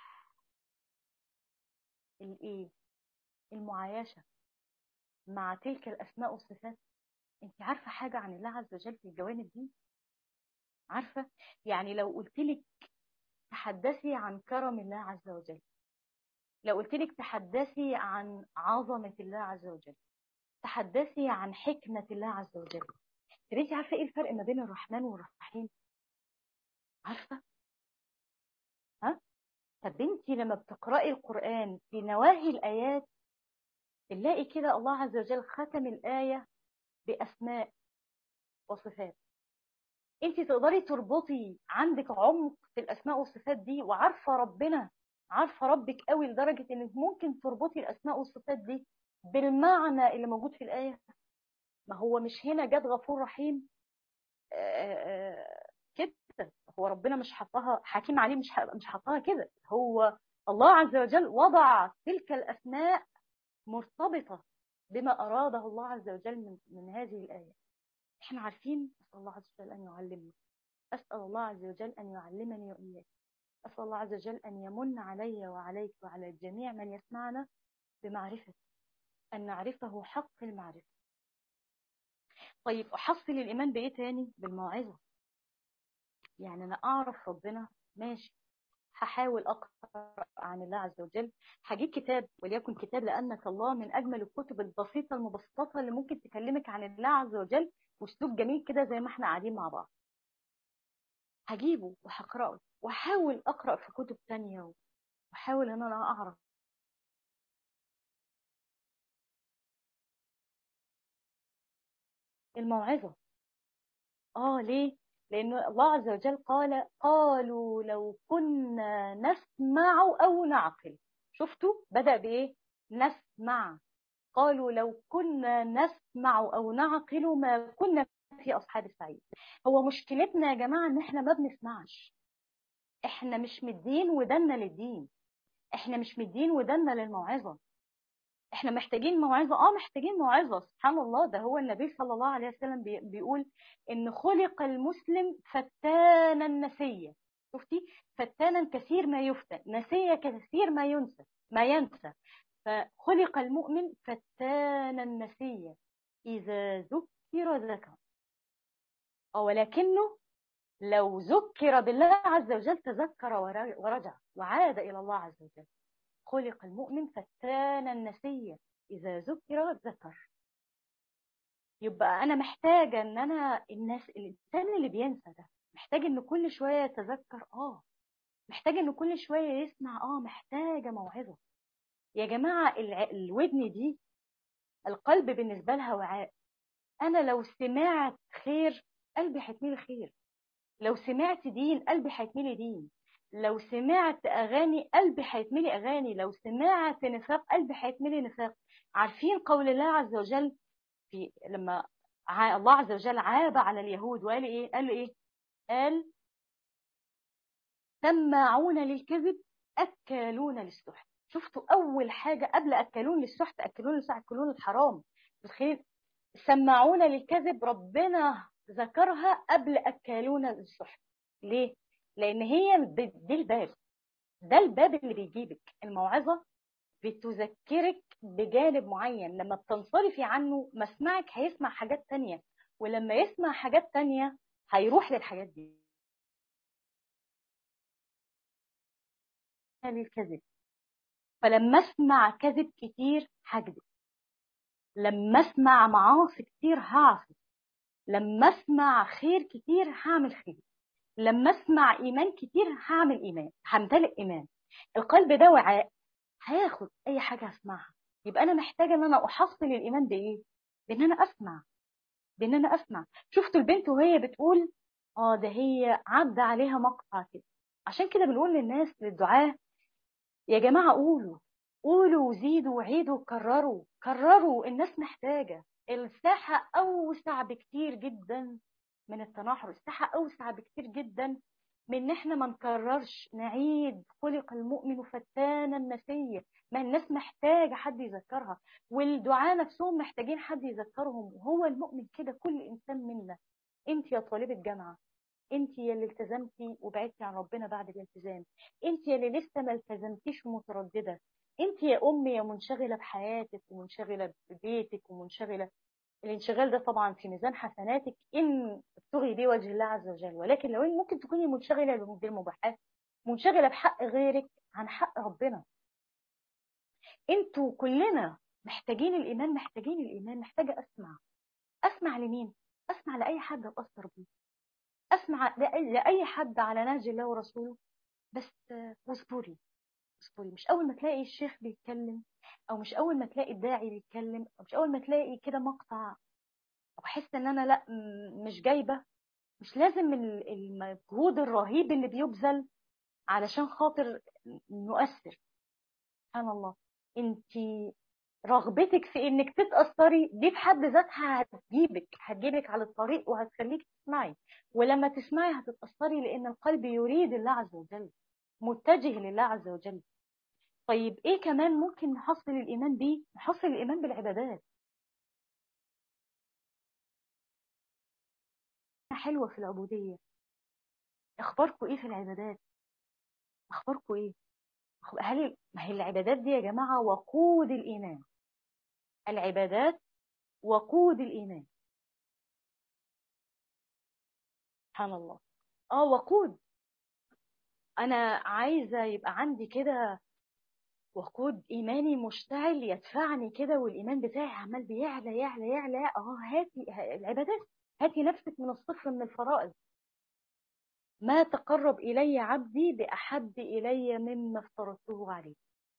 الايه، المعايشة مع تلك الأسماء والصفات. أنت عارفة حاجة عن الله عز وجل في الجوانب دي؟ عارفة؟ يعني لو قلت لك تحدثي عن كرم الله عز وجل، لو قلت لك تحدثي عن عظمة الله عز وجل، تحدثي عن حكمة الله عز وجل، طب انت عارفة ايه الفرق ما بين الرحمن والرحيم؟ عارفة؟ ها؟ طب انت لما بتقرأي القرآن في نواهي الآيات بنلاقي كده الله عز وجل ختم الآية بأسماء وصفات. انت تقدري تربطي، عندك عمق في الأسماء والصفات دي، وعارفة ربنا، عارفة ربك قوي لدرجة انك ممكن تربطي الأسماء والصفات دي بالمعنى اللي موجود في الآية. ما هو مش هنا جت غفور رحيم كده، هو ربنا مش حطها حكيم عليه، مش حطها كده. هو الله عز وجل وضع تلك الأسماء مرتبطة بما أراده الله عز وجل من هذه الآية. احنا عارفين. أسأل الله عز وجل أن يعلمنا، أسأل الله عز وجل أن يعلمني وإياك، أسأل الله عز وجل أن يمن علي وعليك وعلى جميع من يسمعنا بمعرفة، أن نعرفه حق المعرفة. طيب أحصل الإيمان بإيه تاني؟ بالموعظة. يعني أنا أعرف ربنا، ماشي، هحاول أقرأ عن الله عز وجل، هجيب كتاب وليكن كتاب لأنك الله، من أجمل الكتب البسيطة المبسطة اللي ممكن تكلمك عن الله عز وجل واسلوب جميل كده زي ما احنا قاعدين مع بعض. هجيبه وهقرأه وأحاول أقرأ في كتب تانية وأحاول أن أنا أعرف الموعظة. ليه؟ لأن الله عز وجل قال: قالوا لو كنا نسمع أو نعقل. شفتوا بدأ بإيه؟ نسمع. قالوا لو كنا نسمع أو نعقل ما كنا في أصحاب السعير. هو مشكلتنا يا جماعة إن إحنا ما بنسمعش، إحنا مش مدين ودنا للدين، إحنا مش مدين ودنا للموعظة. إحنا محتاجين موعظة، محتاجين موعظة. سبحان الله، ده هو النبي صلى الله عليه وسلم بيقول إن خلق المسلم فتانا نسيا. شفتي؟ فتانا كثير ما يفتن، نسيا كثير ما ينسى. فخلق المؤمن فتانا نسيا، إذا ذكر ذكر، ولكنه لو ذكر بالله عز وجل تذكر ورجع وعاد إلى الله عز وجل. خلق المؤمن فتانا نسيا، إذا ذكر ذكر. يبقى أنا محتاجة إن أنا الإنسان اللي بينسى ده محتاج إنه كل شوية يتذكر، محتاج إنه كل شوية يسمع، محتاجة موعظة. يا جماعة الودن دي، القلب بالنسبة لها وعاء. أنا لو سمعت خير قلبي هيتملي خير، لو سمعت دين قلبي هيتملي دين، لو سمعت أغاني قلبي هيتملي أغاني، لو سمعت نفاق قلبي هيتملي نفاق. عارفين قول الله عز وجل لما الله عز وجل عاب على اليهود وقال إيه؟ قال: سماعون للكذب أكالون للسحت. شفتوا أول حاجة قبل أكالون للسحت، أكلون الحرام. تخيل، سماعون للكذب ربنا ذكرها قبل أكالون للسحت. ليه؟ لأن هي دي الباب، ده الباب اللي بيجيبك الموعظة، بتذكرك بجانب معين. لما بتنصرفي عنه مسمعك هيسمع حاجات تانية، ولما يسمع حاجات تانية هيروح للحاجات دي. للكذب، فلما اسمع كذب كتير هكذب، لما اسمع معاصي كتير هعصي، لما اسمع خير كتير هعمل خير، لما اسمع ايمان كتير هعمل ايمان، همتلئ ايمان. القلب ده وعاء، هياخد اي حاجه هسمعها. يبقى انا محتاجه ان انا احصل الايمان بايه؟ بان انا اسمع، بان انا اسمع. شفت البنت وهي بتقول اه ده هي عدى عليها مقطع كده. عشان كده بنقول للناس، للدعاة، يا جماعه قولوا، قولوا وزيدوا وعيدوا وكرروا، كرروا. الناس محتاجه. الساحه اوسع بكتير جدا من التناحر، الساحه اوسع بكتير جدا من ان احنا ما نكررش، نعيد خلق المؤمن فتانا نسيا. ما الناس محتاجه حد يذكرها، والدعاء نفسهم محتاجين حد يذكرهم. وهو المؤمن كده، كل انسان منا. انت يا طالبه جامعه، انت يا اللي التزمتي وبعدتي عن ربنا بعد الالتزام، انت يا اللي لسه ما التزمتيش ومتردده، انت يا ام يا منشغله بحياتك ومنشغله ببيتك ومنشغله. الانشغال ده طبعا في ميزان حسناتك ان تبتغي بيه وجه الله عز وجل، ولكن لو ممكن تكوني منشغله بالمباحات، منشغله بحق غيرك عن حق ربنا. انتوا كلنا محتاجين الايمان، محتاجين الايمان. محتاجه اسمع. اسمع لمين؟ اسمع لاي حد اتاثر بيه، اسمع لاي حد على نهج الله ورسوله. بس واصبري، اصبري. مش اول ما تلاقي الشيخ بيتكلم، او مش اول ما تلاقي الداعي بيتكلم، او مش اول ما تلاقي كده مقطع، او احس ان انا لا مش جايبه. مش لازم المجهود الرهيب اللي بيبذل علشان خاطر نؤثر. سبحان الله. انت رغبتك في انك تتأثري دي في حد ذاتها هتجيبك على الطريق وهتخليك تسمعي. ولما تسمعي هتتأثري، لان القلب يريد الله عز وجل، متجه لله عز وجل. طيب ايه كمان ممكن نحصل الايمان بيه؟ نحصل الايمان بالعبادات. حلوة في العبودية. اخباركم ايه في العبادات؟ اخباركم ايه؟ ما هي العبادات دي يا جماعة وقود الإيمان. العبادات وقود الإيمان. سبحان الله. اه وقود. أنا عايزة يبقى عندي كده وقود إيماني مشتعل يدفعني كده، والإيمان بتاعي عمال بيعلى يعلى يعلى. هاتي العبادات، هاتي نفسك من الصفر من الفرائض. ما تقرب إلي عبدي بأحب إلي مما افترضته عليه.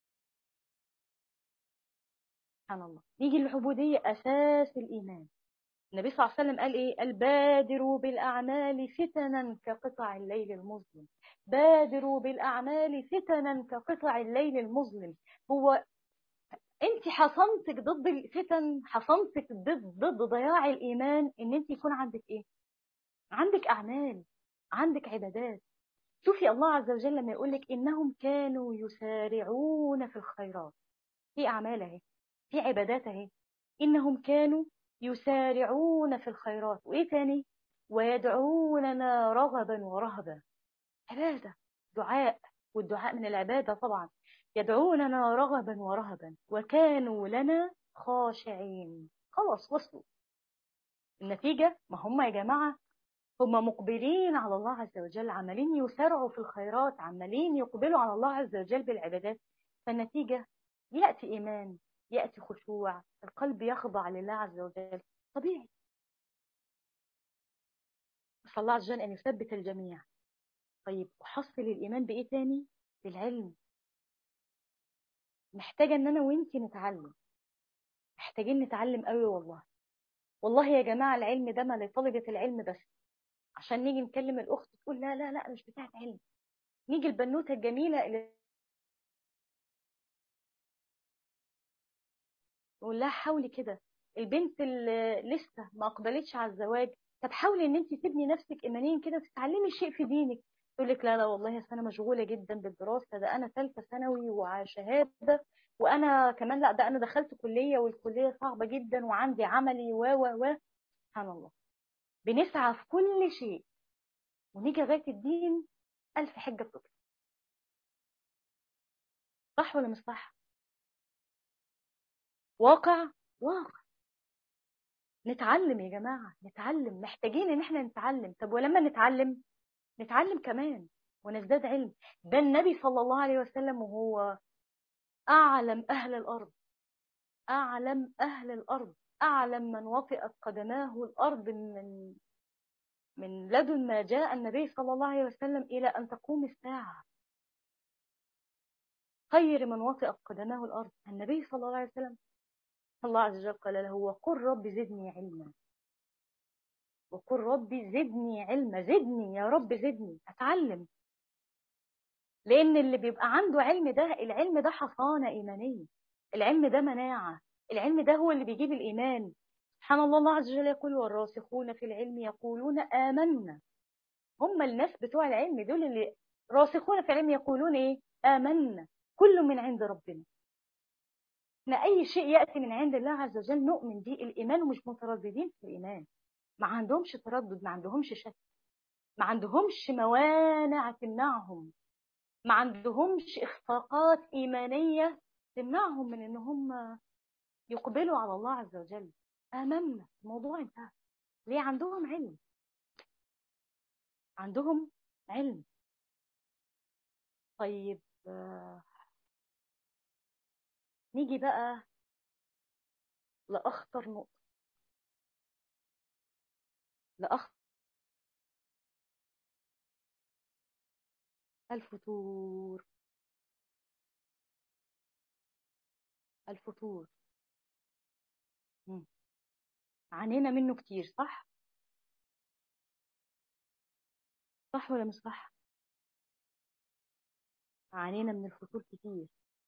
سبحان الله. نيجي للعبودية، أساس الإيمان. النبي صلى الله عليه وسلم قال ايه؟ قال بادروا بالاعمال فتنا كقطع الليل المظلم. بادروا بالاعمال فتنا كقطع الليل المظلم. هو انت حصنتك ضد الفتن، حصنتك ضد ضياع الايمان، ان انت يكون عندك ايه؟ عندك اعمال، عندك عبادات. شوفي الله عز وجل لما يقول لك انهم كانوا يسارعون في الخيرات، في اعمال اهي، في عبادات اهي. انهم كانوا يسارعون في الخيرات، وايه تاني؟ ويدعوننا رغبا ورهبا. عباده، دعاء، والدعاء من العباده طبعا. يدعوننا رغبا ورهبا وكانوا لنا خاشعين. خلاص وصلوا. النتيجه ما هم يا جماعه، هم مقبلين على الله عز وجل، عمالين يسارعوا في الخيرات، عمالين يقبلوا على الله عز وجل بالعبادات. فالنتيجة يأتي إيمان، يأتي خشوع، القلب يخضع لله عز وجل. طبيعي. نسأل الله عز وجل أن يثبت الجميع. طيب أحصل الإيمان بإيه تاني؟ بالعلم. محتاجة أن أنا وإنتي نتعلم، محتاجين نتعلم قوي والله. والله يا جماعة العلم ده ما لطلبة العلم بس. عشان نيجي نكلم الأخت تقول لا لا لا مش بتاعت علم. نيجي البنوتة الجميلة اللي نقول لها حاولي كده. البنت اللي لسه ما اقبلتش على الزواج، طب حاولي ان انت تبني نفسك ايمانيا كده وتتعلمي شيء في دينك. تقول لك لا لا والله انا مشغوله جدا بالدراسه، ده انا ثالثه ثانوي وشهاده، وانا كمان لا ده انا دخلت كليه والكليه صعبه جدا وعندي عملي و سبحان الله. بنسعى في كل شيء ونيجي لغايه الدين الف حجه بتطلع. صح ولا مش صح؟ واقع، واقع. نتعلم يا جماعه، نتعلم. محتاجين ان احنا نتعلم. طب ولما نتعلم، نتعلم كمان ونزداد علم. ده النبي صلى الله عليه وسلم وهو أعلم أهل الأرض، أعلم أهل الأرض، أعلم من وطئت قدماه الأرض من لدن ما جاء النبي صلى الله عليه وسلم إلى أن تقوم الساعة. خير من وطئت قدماه الأرض النبي صلى الله عليه وسلم. الله عز وجل قال له: وقل رب زدني علما، وقل رب زدني علما، زدني يا رب، زدني أتعلم. لأن اللي بيبقى عنده علم ده، العلم ده حصانة إيمانية، العلم ده مناعة، العلم ده هو اللي بيجيب الإيمان. سبحان الله، الله عز وجل يقول: والراسخون في العلم يقولون آمنا. هم الناس بتوع العلم دول اللي راسخون في العلم يقولون إيه؟ آمنا، كل من عند ربنا. إن أي شيء يأتي من عند الله عز وجل نؤمن به، الإيمان، ومش مترددين في الإيمان. ما عندهمش تردد، ما عندهمش شك، ما عندهمش موانع تمنعهم، ما عندهمش إخفاقات إيمانية تمنعهم من إن هم يقبلوا على الله عز وجل. آمنا، الموضوع انتهى. ليه؟ عندهم علم، عندهم علم. طيب، نيجي بقى لأخطر نقطة، لأخطر: الفتور. الفتور مم. عانينا منه كتير، صح؟ صح ولا مش صح؟ عانينا من الفتور كتير.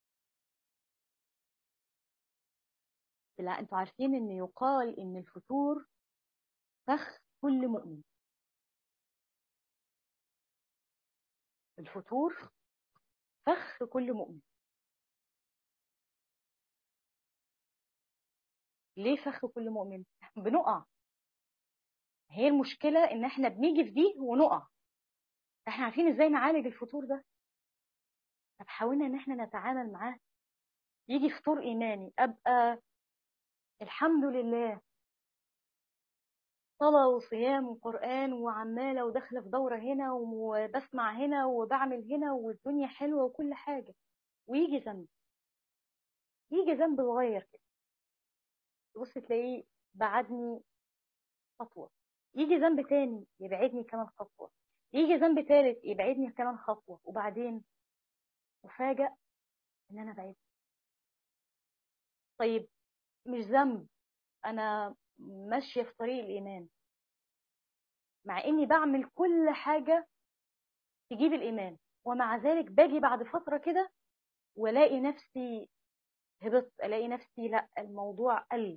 لا، انتوا عارفين ان يقال ان الفتور فخ كل مؤمن. الفتور فخ كل مؤمن. ليه فخ كل مؤمن؟ بنقع. هي المشكلة ان احنا بنيجي في دي ونقع. احنا عارفين ازاي نعالج الفتور ده؟ طب حاولنا ان احنا نتعامل معاه. يجي فطور ايماني، ابقى الحمد لله صلاة وصيام وقرآن وعمالة وداخلة في دورة هنا وبسمع هنا وبعمل هنا والدنيا حلوة وكل حاجة، ويجي ذنب، يجي ذنب صغير كده، تبص تلاقيه بعدني خطوة، يجي ذنب تاني يبعدني كمان خطوة، يجي ذنب تالت يبعدني كمان خطوة، وبعدين أفاجأ إن أنا بعيد. طيب، مش ذنب، أنا ماشية في طريق الإيمان، مع إني بعمل كل حاجة تجيب الإيمان، ومع ذلك باجي بعد فترة كده والاقي نفسي هبطت، الاقي نفسي لا، الموضوع قل.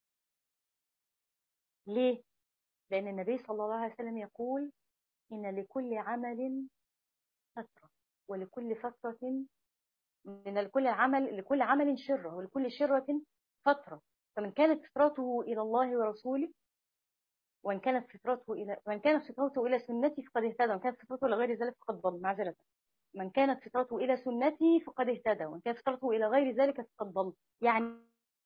ليه؟ لان النبي صلى الله عليه وسلم يقول: ان لكل عمل فتره، ولكل فتره، من لكل عمل شره، ولكل شره فتره. فمن كانت فترته الى الله ورسوله، وان كانت فترته الى سنتي فقد اهتدى، وان كانت فترته الى غير ذلك فقد ضل. معذره، من كانت فترته الى سنتي فقد اهتدى، وان كانت فترته الى غير ذلك فقد ضل. يعني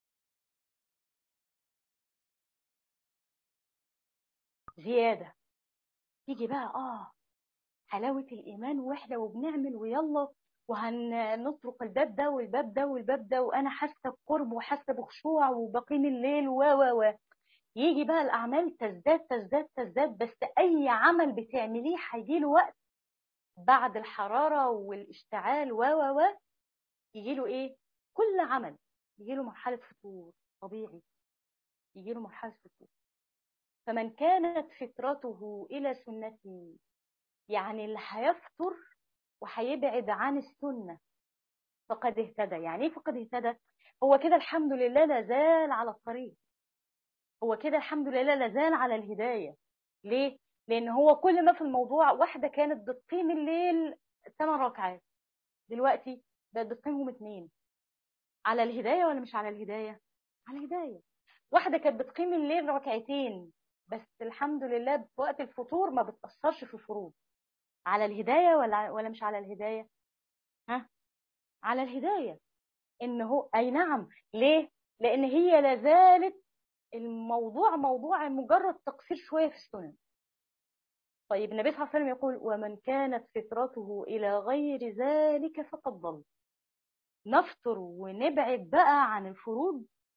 زياده. تيجي بقى حلاوة الإيمان، وإحنا وبنعمل ويلا وهنطرق الباب ده والباب ده والباب ده، وأنا حاسة بقرب وحاسة بخشوع وبقيم الليل و يجي بقى الأعمال تزداد تزداد تزداد، بس أي عمل بتعمليه هيجي له وقت بعد الحرارة والاشتعال و يجي له إيه؟ كل عمل يجي له مرحلة فتور طبيعي، يجي له مرحلة فتور. فمن كانت فطرته إلى سنتي، يعني اللي هيفطر وهيبعد عن السنة فقد اهتدى. يعني ايه فقد اهتدى؟ هو كده الحمد لله لازال على الطريق، هو كده الحمد لله لازال على الهداية. ليه؟ لأن هو كل ما في الموضوع، واحدة كانت بتقيم الليل 8 ركعات، دلوقتي بقت بتقيمهم 2. على الهداية ولا مش على الهداية؟ على الهداية. واحدة كانت بتقيم الليل ركعتين بس الحمد لله في وقت الفطور ما بتأثرش في الفروض. على الهداية ولا مش على الهداية؟ ها؟ على الهداية. ان هو اي نعم. ليه؟ لان هي لازالت الموضوع موضوع مجرد تقصير شويه في السنن. طيب النبي صلى الله عليه وسلم يقول: ومن كانت فطرته الى غير ذلك فقد ضل. نفطر ونبعد بقى عن الفروض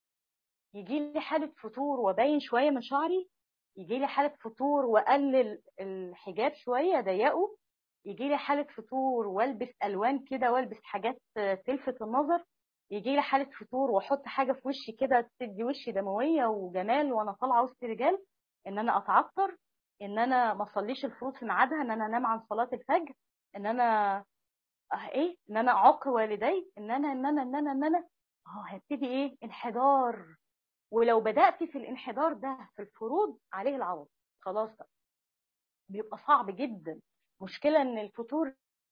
يجي لي حالة فتور وبين شوية من شعري، يجي لي حالة فتور وأقلل الحجاب شوية ضيقه، يجي لي حالة فتور والبس ألوان كده والبس حاجات تلفت النظر، يجي لي حالة فتور واحط حاجة في وشي كده تدي وشي دموية وجمال وانا طالعة وسط رجال، ان انا اتعطر، ان انا ما اصليش الفروض في ميعادها، ان انا انام عن صلاة الفجر، ان انا ايه، ان انا اعق والدي، ان انا هبتدي ايه، انحدار. ولو بدأت في الانحدار ده في الفروض عليه العوض، خلاص بقى بيبقى صعب جدا. مشكلة ان الفتور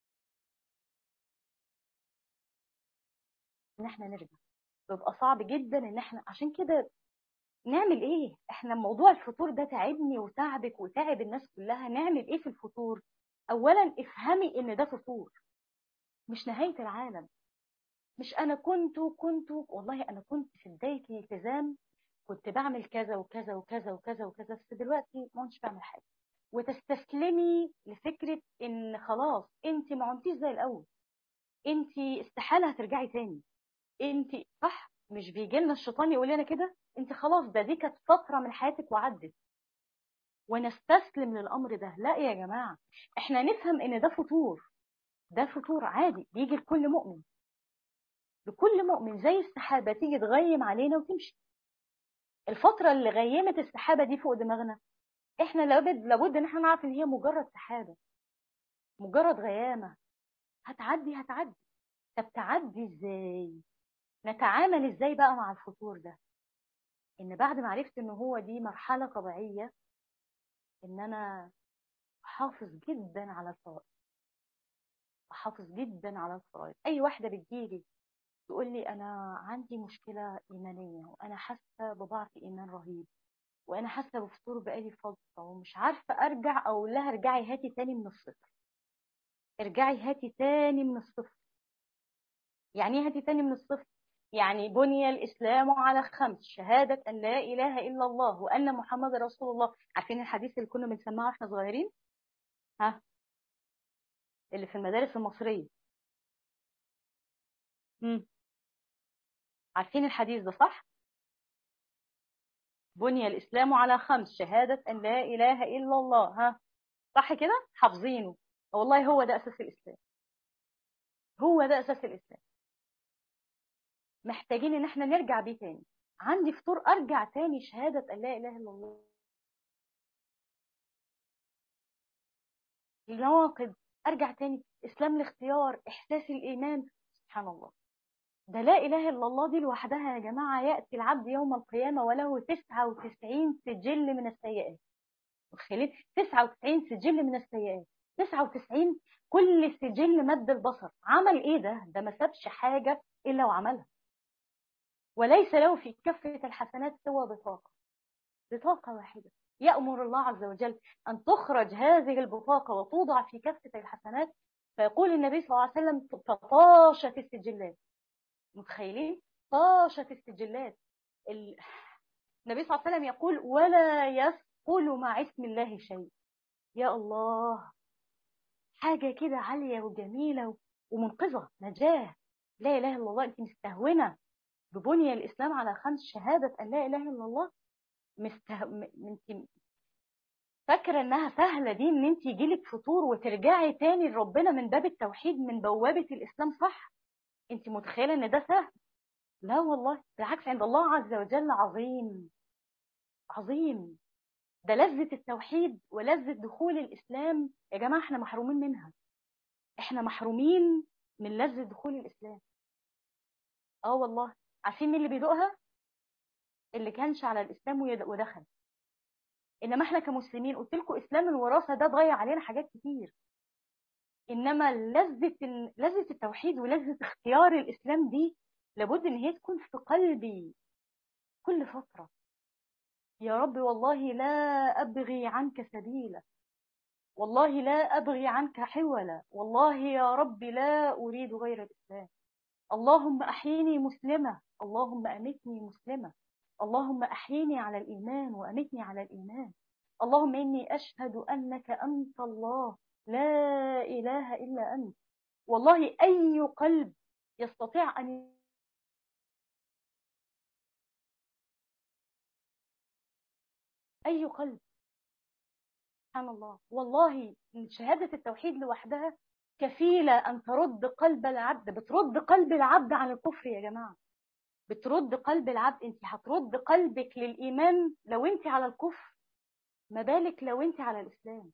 ان احنا نرجع، بيبقى صعب جدا ان احنا، عشان كده نعمل ايه؟ احنا موضوع الفطور ده تعبني وتعبك وتعب الناس كلها. نعمل ايه في الفطور؟ اولا افهمي ان ده فطور، مش نهاية العالم. مش انا كنت والله انا كنت في بداية الالتزام كنت بعمل كذا وكذا وكذا وكذا وكذا، بس دلوقتي ما كنتش بعمل حاجة. وتستسلمي لفكرة ان خلاص انت ما عدتيش زي الاول، انت استحالة هترجعي تاني. انت صح، مش بيجي لنا الشيطان يقول لنا كده، انت خلاص ده دي كانت فترة من حياتك وعدت، ونستسلم للامر ده؟ لا يا جماعه، احنا نفهم ان ده فطور، ده فطور عادي بيجي لكل مؤمن، لكل مؤمن، زي السحابه تيجي تغيم علينا وتمشي. الفتره اللي غيمت السحابه دي فوق دماغنا، احنا لابد ان احنا نعرف ان هي مجرد سحابه، مجرد غيامه، هتعدي هتعدي. طب تعدي ازاي؟ نتعامل ازاي بقى مع الفطور ده؟ ان بعد ما عرفت ان هو دي مرحله طبيعيه، ان انا احافظ جدا على الفوائد، احافظ جدا على الفرائض. اي واحده بتجيلي تقول لي انا عندي مشكله ايمانيه وانا حاسه بضعف ايمان رهيب وانا حاسه بفتور بقالي فتره ومش عارفه ارجع، او لها ارجعي هاتي تاني من الصفر. ارجعي هاتي تاني من الصفر. يعني ايه هاتي تاني من الصفر؟ يعني بني الاسلام على خمس: شهاده ان لا اله الا الله وان محمد رسول الله. عارفين الحديث اللي كنا بنسمعه واحنا صغيرين؟ ها، اللي في المدارس المصريه. مم. عارفين الحديث ده صح؟ بني الإسلام على خمس: شهادة أن لا إله إلا الله. ها، صح كده؟ حافظينه. والله هو ده أساس الإسلام، هو ده أساس الإسلام. محتاجين إن احنا نرجع بيه تاني. عندي فطور أرجع تاني شهادة أن لا إله إلا الله. النواقض أرجع تاني. إسلام الاختيار، إحساس الإيمان. سبحان الله، ده لا إله إلا الله دي لوحدها يا جماعة يأتي العبد يوم القيامة وله 99 سجل من السيئات. متخيلين؟ 99 سجل من السيئات، 99. كل سجل مد البصر. عمل ايه ده؟ ده ما سابش حاجه الا وعملها. وليس له في كفه الحسنات سوى بطاقه، بطاقه واحده. يأمر الله عز وجل ان تخرج هذه البطاقه وتوضع في كفه الحسنات، فيقول النبي صلى الله عليه وسلم فطاشت السجلات. متخيلين؟ طاشت السجلات. النبي صلى الله عليه وسلم يقول ولا يثقل مع اسم الله شيء. يا الله، حاجة كده عالية وجميلة ومنقذة نجاة. لا إله إلا الله. أنت مستهونة ببني الإسلام على خمس: شهادة أن لا إله إلا الله. أنت فاكرة إنها سهلة دي، إن أنت يجيلك فطور وترجعي تاني لربنا من باب التوحيد من بوابة الإسلام؟ صح؟ أنت متخيلة إن ده سهل؟ لا والله، بالعكس، عند الله عز وجل عظيم، عظيم. ده لذة التوحيد ولذة دخول الإسلام يا جماعة احنا محرومين منها. احنا محرومين من لذة دخول الإسلام. اه والله. عارفين مين اللي بيدوقها؟ اللي كانش على الإسلام ودخل. إنما احنا كمسلمين قلت لكم إسلام الوراثة ده ضيع علينا حاجات كتير. إنما لذة التوحيد ولذة اختيار الإسلام دي لابد إن هي تكون في قلبي كل فترة. يا رب والله لا أبغي عنك سبيلا، والله لا أبغي عنك حولا، والله يا رب لا أريد غير الإسلام. اللهم أحيني مسلمة، اللهم أمتني مسلمة، اللهم أحيني على الإيمان وأمتني على الإيمان. اللهم إني أشهد أنك أنت الله لا إله إلا أنت. والله أي قلب يستطيع أن أي قلب. سبحان الله، والله شهادة التوحيد لوحدها كفيلة أن ترد قلب العبد، بترد قلب العبد عن الكفر يا جماعة، بترد قلب العبد. انت هترد قلبك للإيمان لو انت على الكفر، ما بالك لو انت على الإسلام.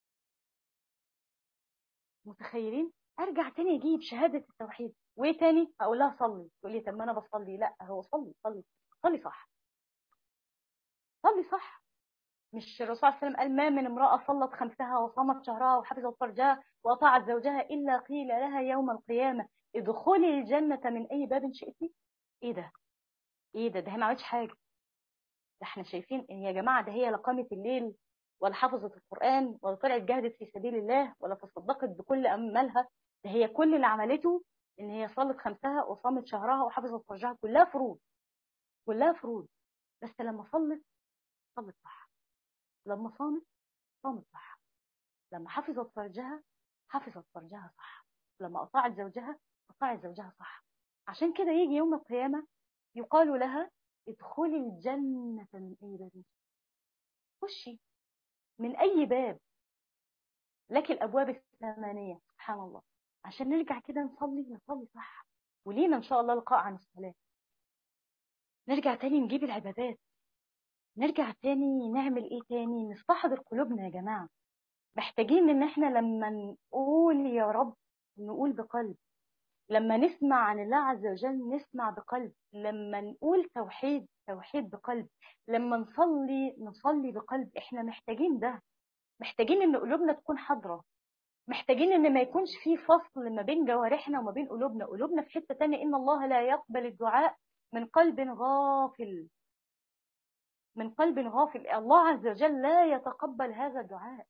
متخيلين؟ ارجع تاني اجيب شهادة التوحيد وايه تاني اقول لها صلي، تقول لي طب ما انا بصلي. لا، هو صلي صلي صلي صح، صلي صح. مش الرسول صلى الله عليه وسلم قال ما من امرأة صلت خمسها وصامت شهرها وحفظت فرجها وأطاعت زوجها إلا قيل لها يوم القيامة ادخلي الجنة من أي باب شئتي؟ ايه ده؟ ايه ده؟ ده هي ما عملتش حاجة. ده احنا شايفين ان يا جماعة ده هي لا قامت الليل ولا حفظت القرآن ولا طلعت جهدت في سبيل الله ولا تصدقت بكل أمالها. ده هي كل اللي عملته ان هي صلت خمسها وصامت شهرها وحفظت فرجها، كلها فروض، كلها فروض. بس لما صلت، صلت صح. لما صامت، صامت صح. لما حفظت فرجها، حفظت فرجها صح. لما أطاعت زوجها، أطاعت زوجها صح. عشان كده يجي يوم القيامة يقال لها ادخلي الجنة من أي باب، خشي من أي باب، لك الأبواب الثمانية. سبحان الله. عشان نرجع كده نصلي، نصلي صح، ولينا إن شاء الله لقاء عن الصلاة. نرجع تاني نجيب العبادات، نرجع تاني نعمل إيه تاني؟ نستحضر قلوبنا يا جماعة. محتاجين إن إحنا لما نقول يا رب نقول بقلب، لما نسمع عن الله عز وجل نسمع بقلب، لما نقول توحيد، توحيد بقلب، لما نصلي نصلي بقلب. إحنا محتاجين ده، محتاجين إن قلوبنا تكون حاضرة، محتاجين ان ما يكونش في فصل ما بين جوارحنا وما بين قلوبنا. قلوبنا في حتة تانية. ان الله لا يقبل الدعاء من قلب غافل، من قلب غافل. الله عز وجل لا يتقبل هذا الدعاء.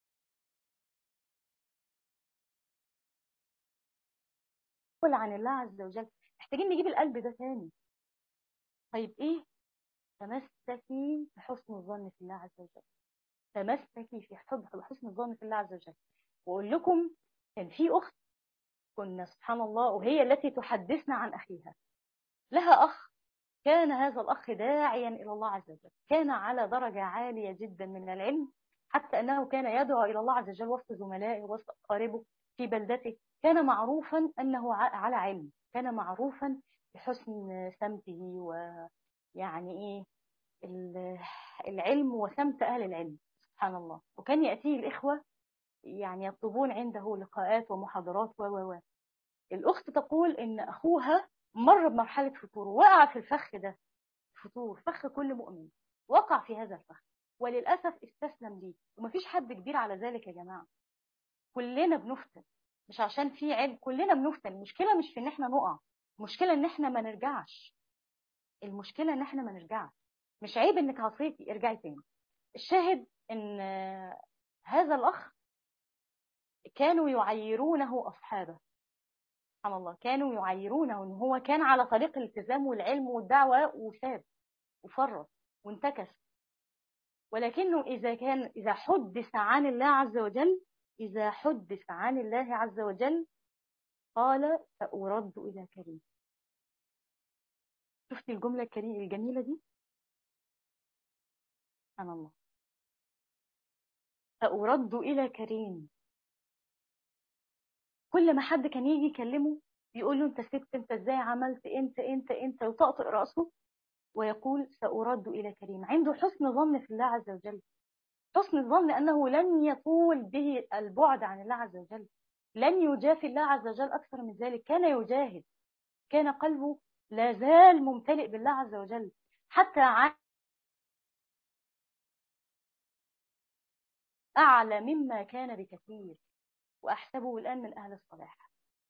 قل عن الله عز وجل. محتاجين نجيب القلب ده تاني. طيب ايه؟ تمسكي بحسن الظن في الله عز وجل، تمسكي في حب بحسن الظن في الله عز وجل. واقول لكم كان في اخت، كنا سبحان الله وهي التي تحدثنا عن اخيها، لها اخ، كان هذا الأخ داعيا إلى الله عز وجل، كان على درجة عالية جدا من العلم، حتى أنه كان يدعو إلى الله عز وجل وسط زملائه وسط أقاربه في بلدته. كان معروفا أنه على علم، كان معروفا بحسن سمته ويعني إيه العلم وسمت أهل العلم. سبحان الله. وكان يأتيه الإخوة يعني يطلبون عنده لقاءات ومحاضرات و الأخت تقول إن أخوها مر بمرحلة فتور، وقع في الفخ ده، فطور فخ كل مؤمن، وقع في هذا الفخ وللأسف استسلم ليه. ومفيش حد كبير على ذلك يا جماعة، كلنا بنفتن، مش عشان في علم، كلنا بنفتن. المشكلة مش في ان احنا نقع، المشكلة ان احنا ما نرجعش، المشكلة ان احنا ما نرجعش. مش عيب انك عصيتي، ارجعي تاني. الشاهد ان هذا الأخ كانوا يعيرونه أصحابه. سبحان الله، كانوا يعيرونه ان هو كان على طريق الالتزام والعلم والدعوة وساب وفرط وانتكس. ولكنه إذا حدث عن الله عز وجل، إذا حدث عن الله عز وجل قال سأرد إلى كريم. شفت الجملة الجميلة دي؟ سبحان الله، سأرد إلى كريم. كل ما حد كان يجي يكلمه يقول له انت سبت، انت ازاي عملت، انت وطقطق رأسه ويقول سأرد إلى كريم. عنده حسن ظن في الله عز وجل، حسن الظن أنه لن يطول به البعد عن الله عز وجل، لن يجافي الله عز وجل أكثر من ذلك. كان يجاهد، كان قلبه لا زال ممتلئ بالله عز وجل، حتى أعلى مما كان بكثير. وأحسبه الآن من أهل الصلاح.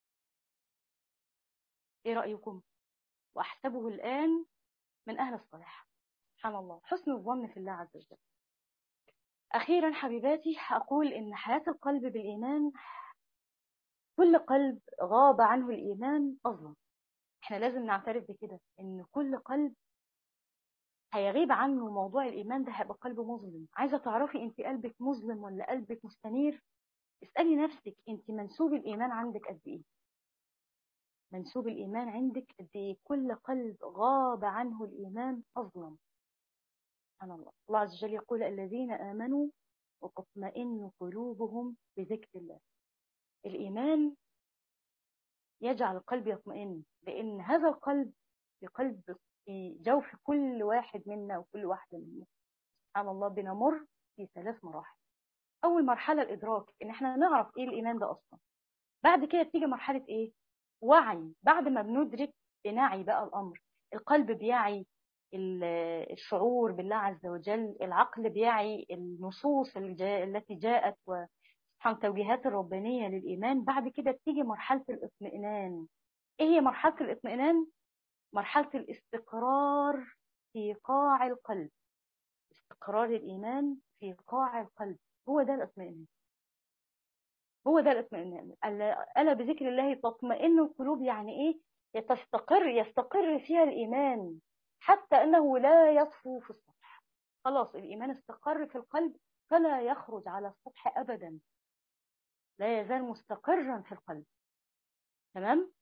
إيه رأيكم؟ وأحسبه الآن من أهل الصلاح. سبحان الله، حسن الظن في الله عز وجل. أخيرا حبيباتي أقول إن حياة القلب بالإيمان، كل قلب غاب عنه الإيمان أظلم. إحنا لازم نعترف بكده، إن كل قلب هيغيب عنه موضوع الإيمان ده هيبقى قلب مظلم. عايزة تعرفي أنت قلبك مظلم ولا قلبك مستنير؟ اسألي نفسك أنت منسوب الإيمان عندك قد إيه؟ منسوب الإيمان عندك قد إيه؟ كل قلب غاب عنه الإيمان أظلم. سبحان الله. الله عز وجل يقول الذين آمنوا وتطمئن قلوبهم بذكر الله. الإيمان يجعل القلب يطمئن، لأن هذا القلب في جوف كل واحد منا وكل واحدة منا. سبحان الله، بنمر في 3 مراحل. أول مرحلة الإدراك، إن إحنا نعرف إيه الإيمان ده أصلا. بعد كده بتيجي مرحلة إيه؟ وعي. بعد ما بندرك بنعي بقى الأمر، القلب بيعي الشعور بالله عز وجل، العقل بيعي النصوص التي جاءت وسبحان التوجيهات الربانية للإيمان. بعد كده بتيجي مرحلة الاطمئنان. إيه هي مرحلة الاطمئنان؟ مرحلة الاستقرار في قاع القلب. استقرار الإيمان في قاع القلب، هو ده الاطمئنان. هو ده الاطمئنان. ألا بذكر الله تطمئن القلوب، يعني إيه؟ يستقر فيها الإيمان حتى أنه لا يطفو في السطح. خلاص الإيمان استقر في القلب فلا يخرج على السطح أبدا، لا يزال مستقرا في القلب. تمام؟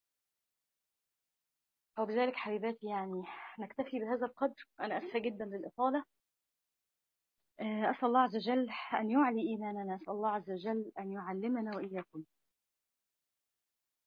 وبذلك حبيباتي يعني نكتفي بهذا القدر. أنا أسفة جدا للإطالة. أسأل الله عز وجل أن يعلي إيماننا، أسأل الله عز وجل أن يعلمنا وإياكم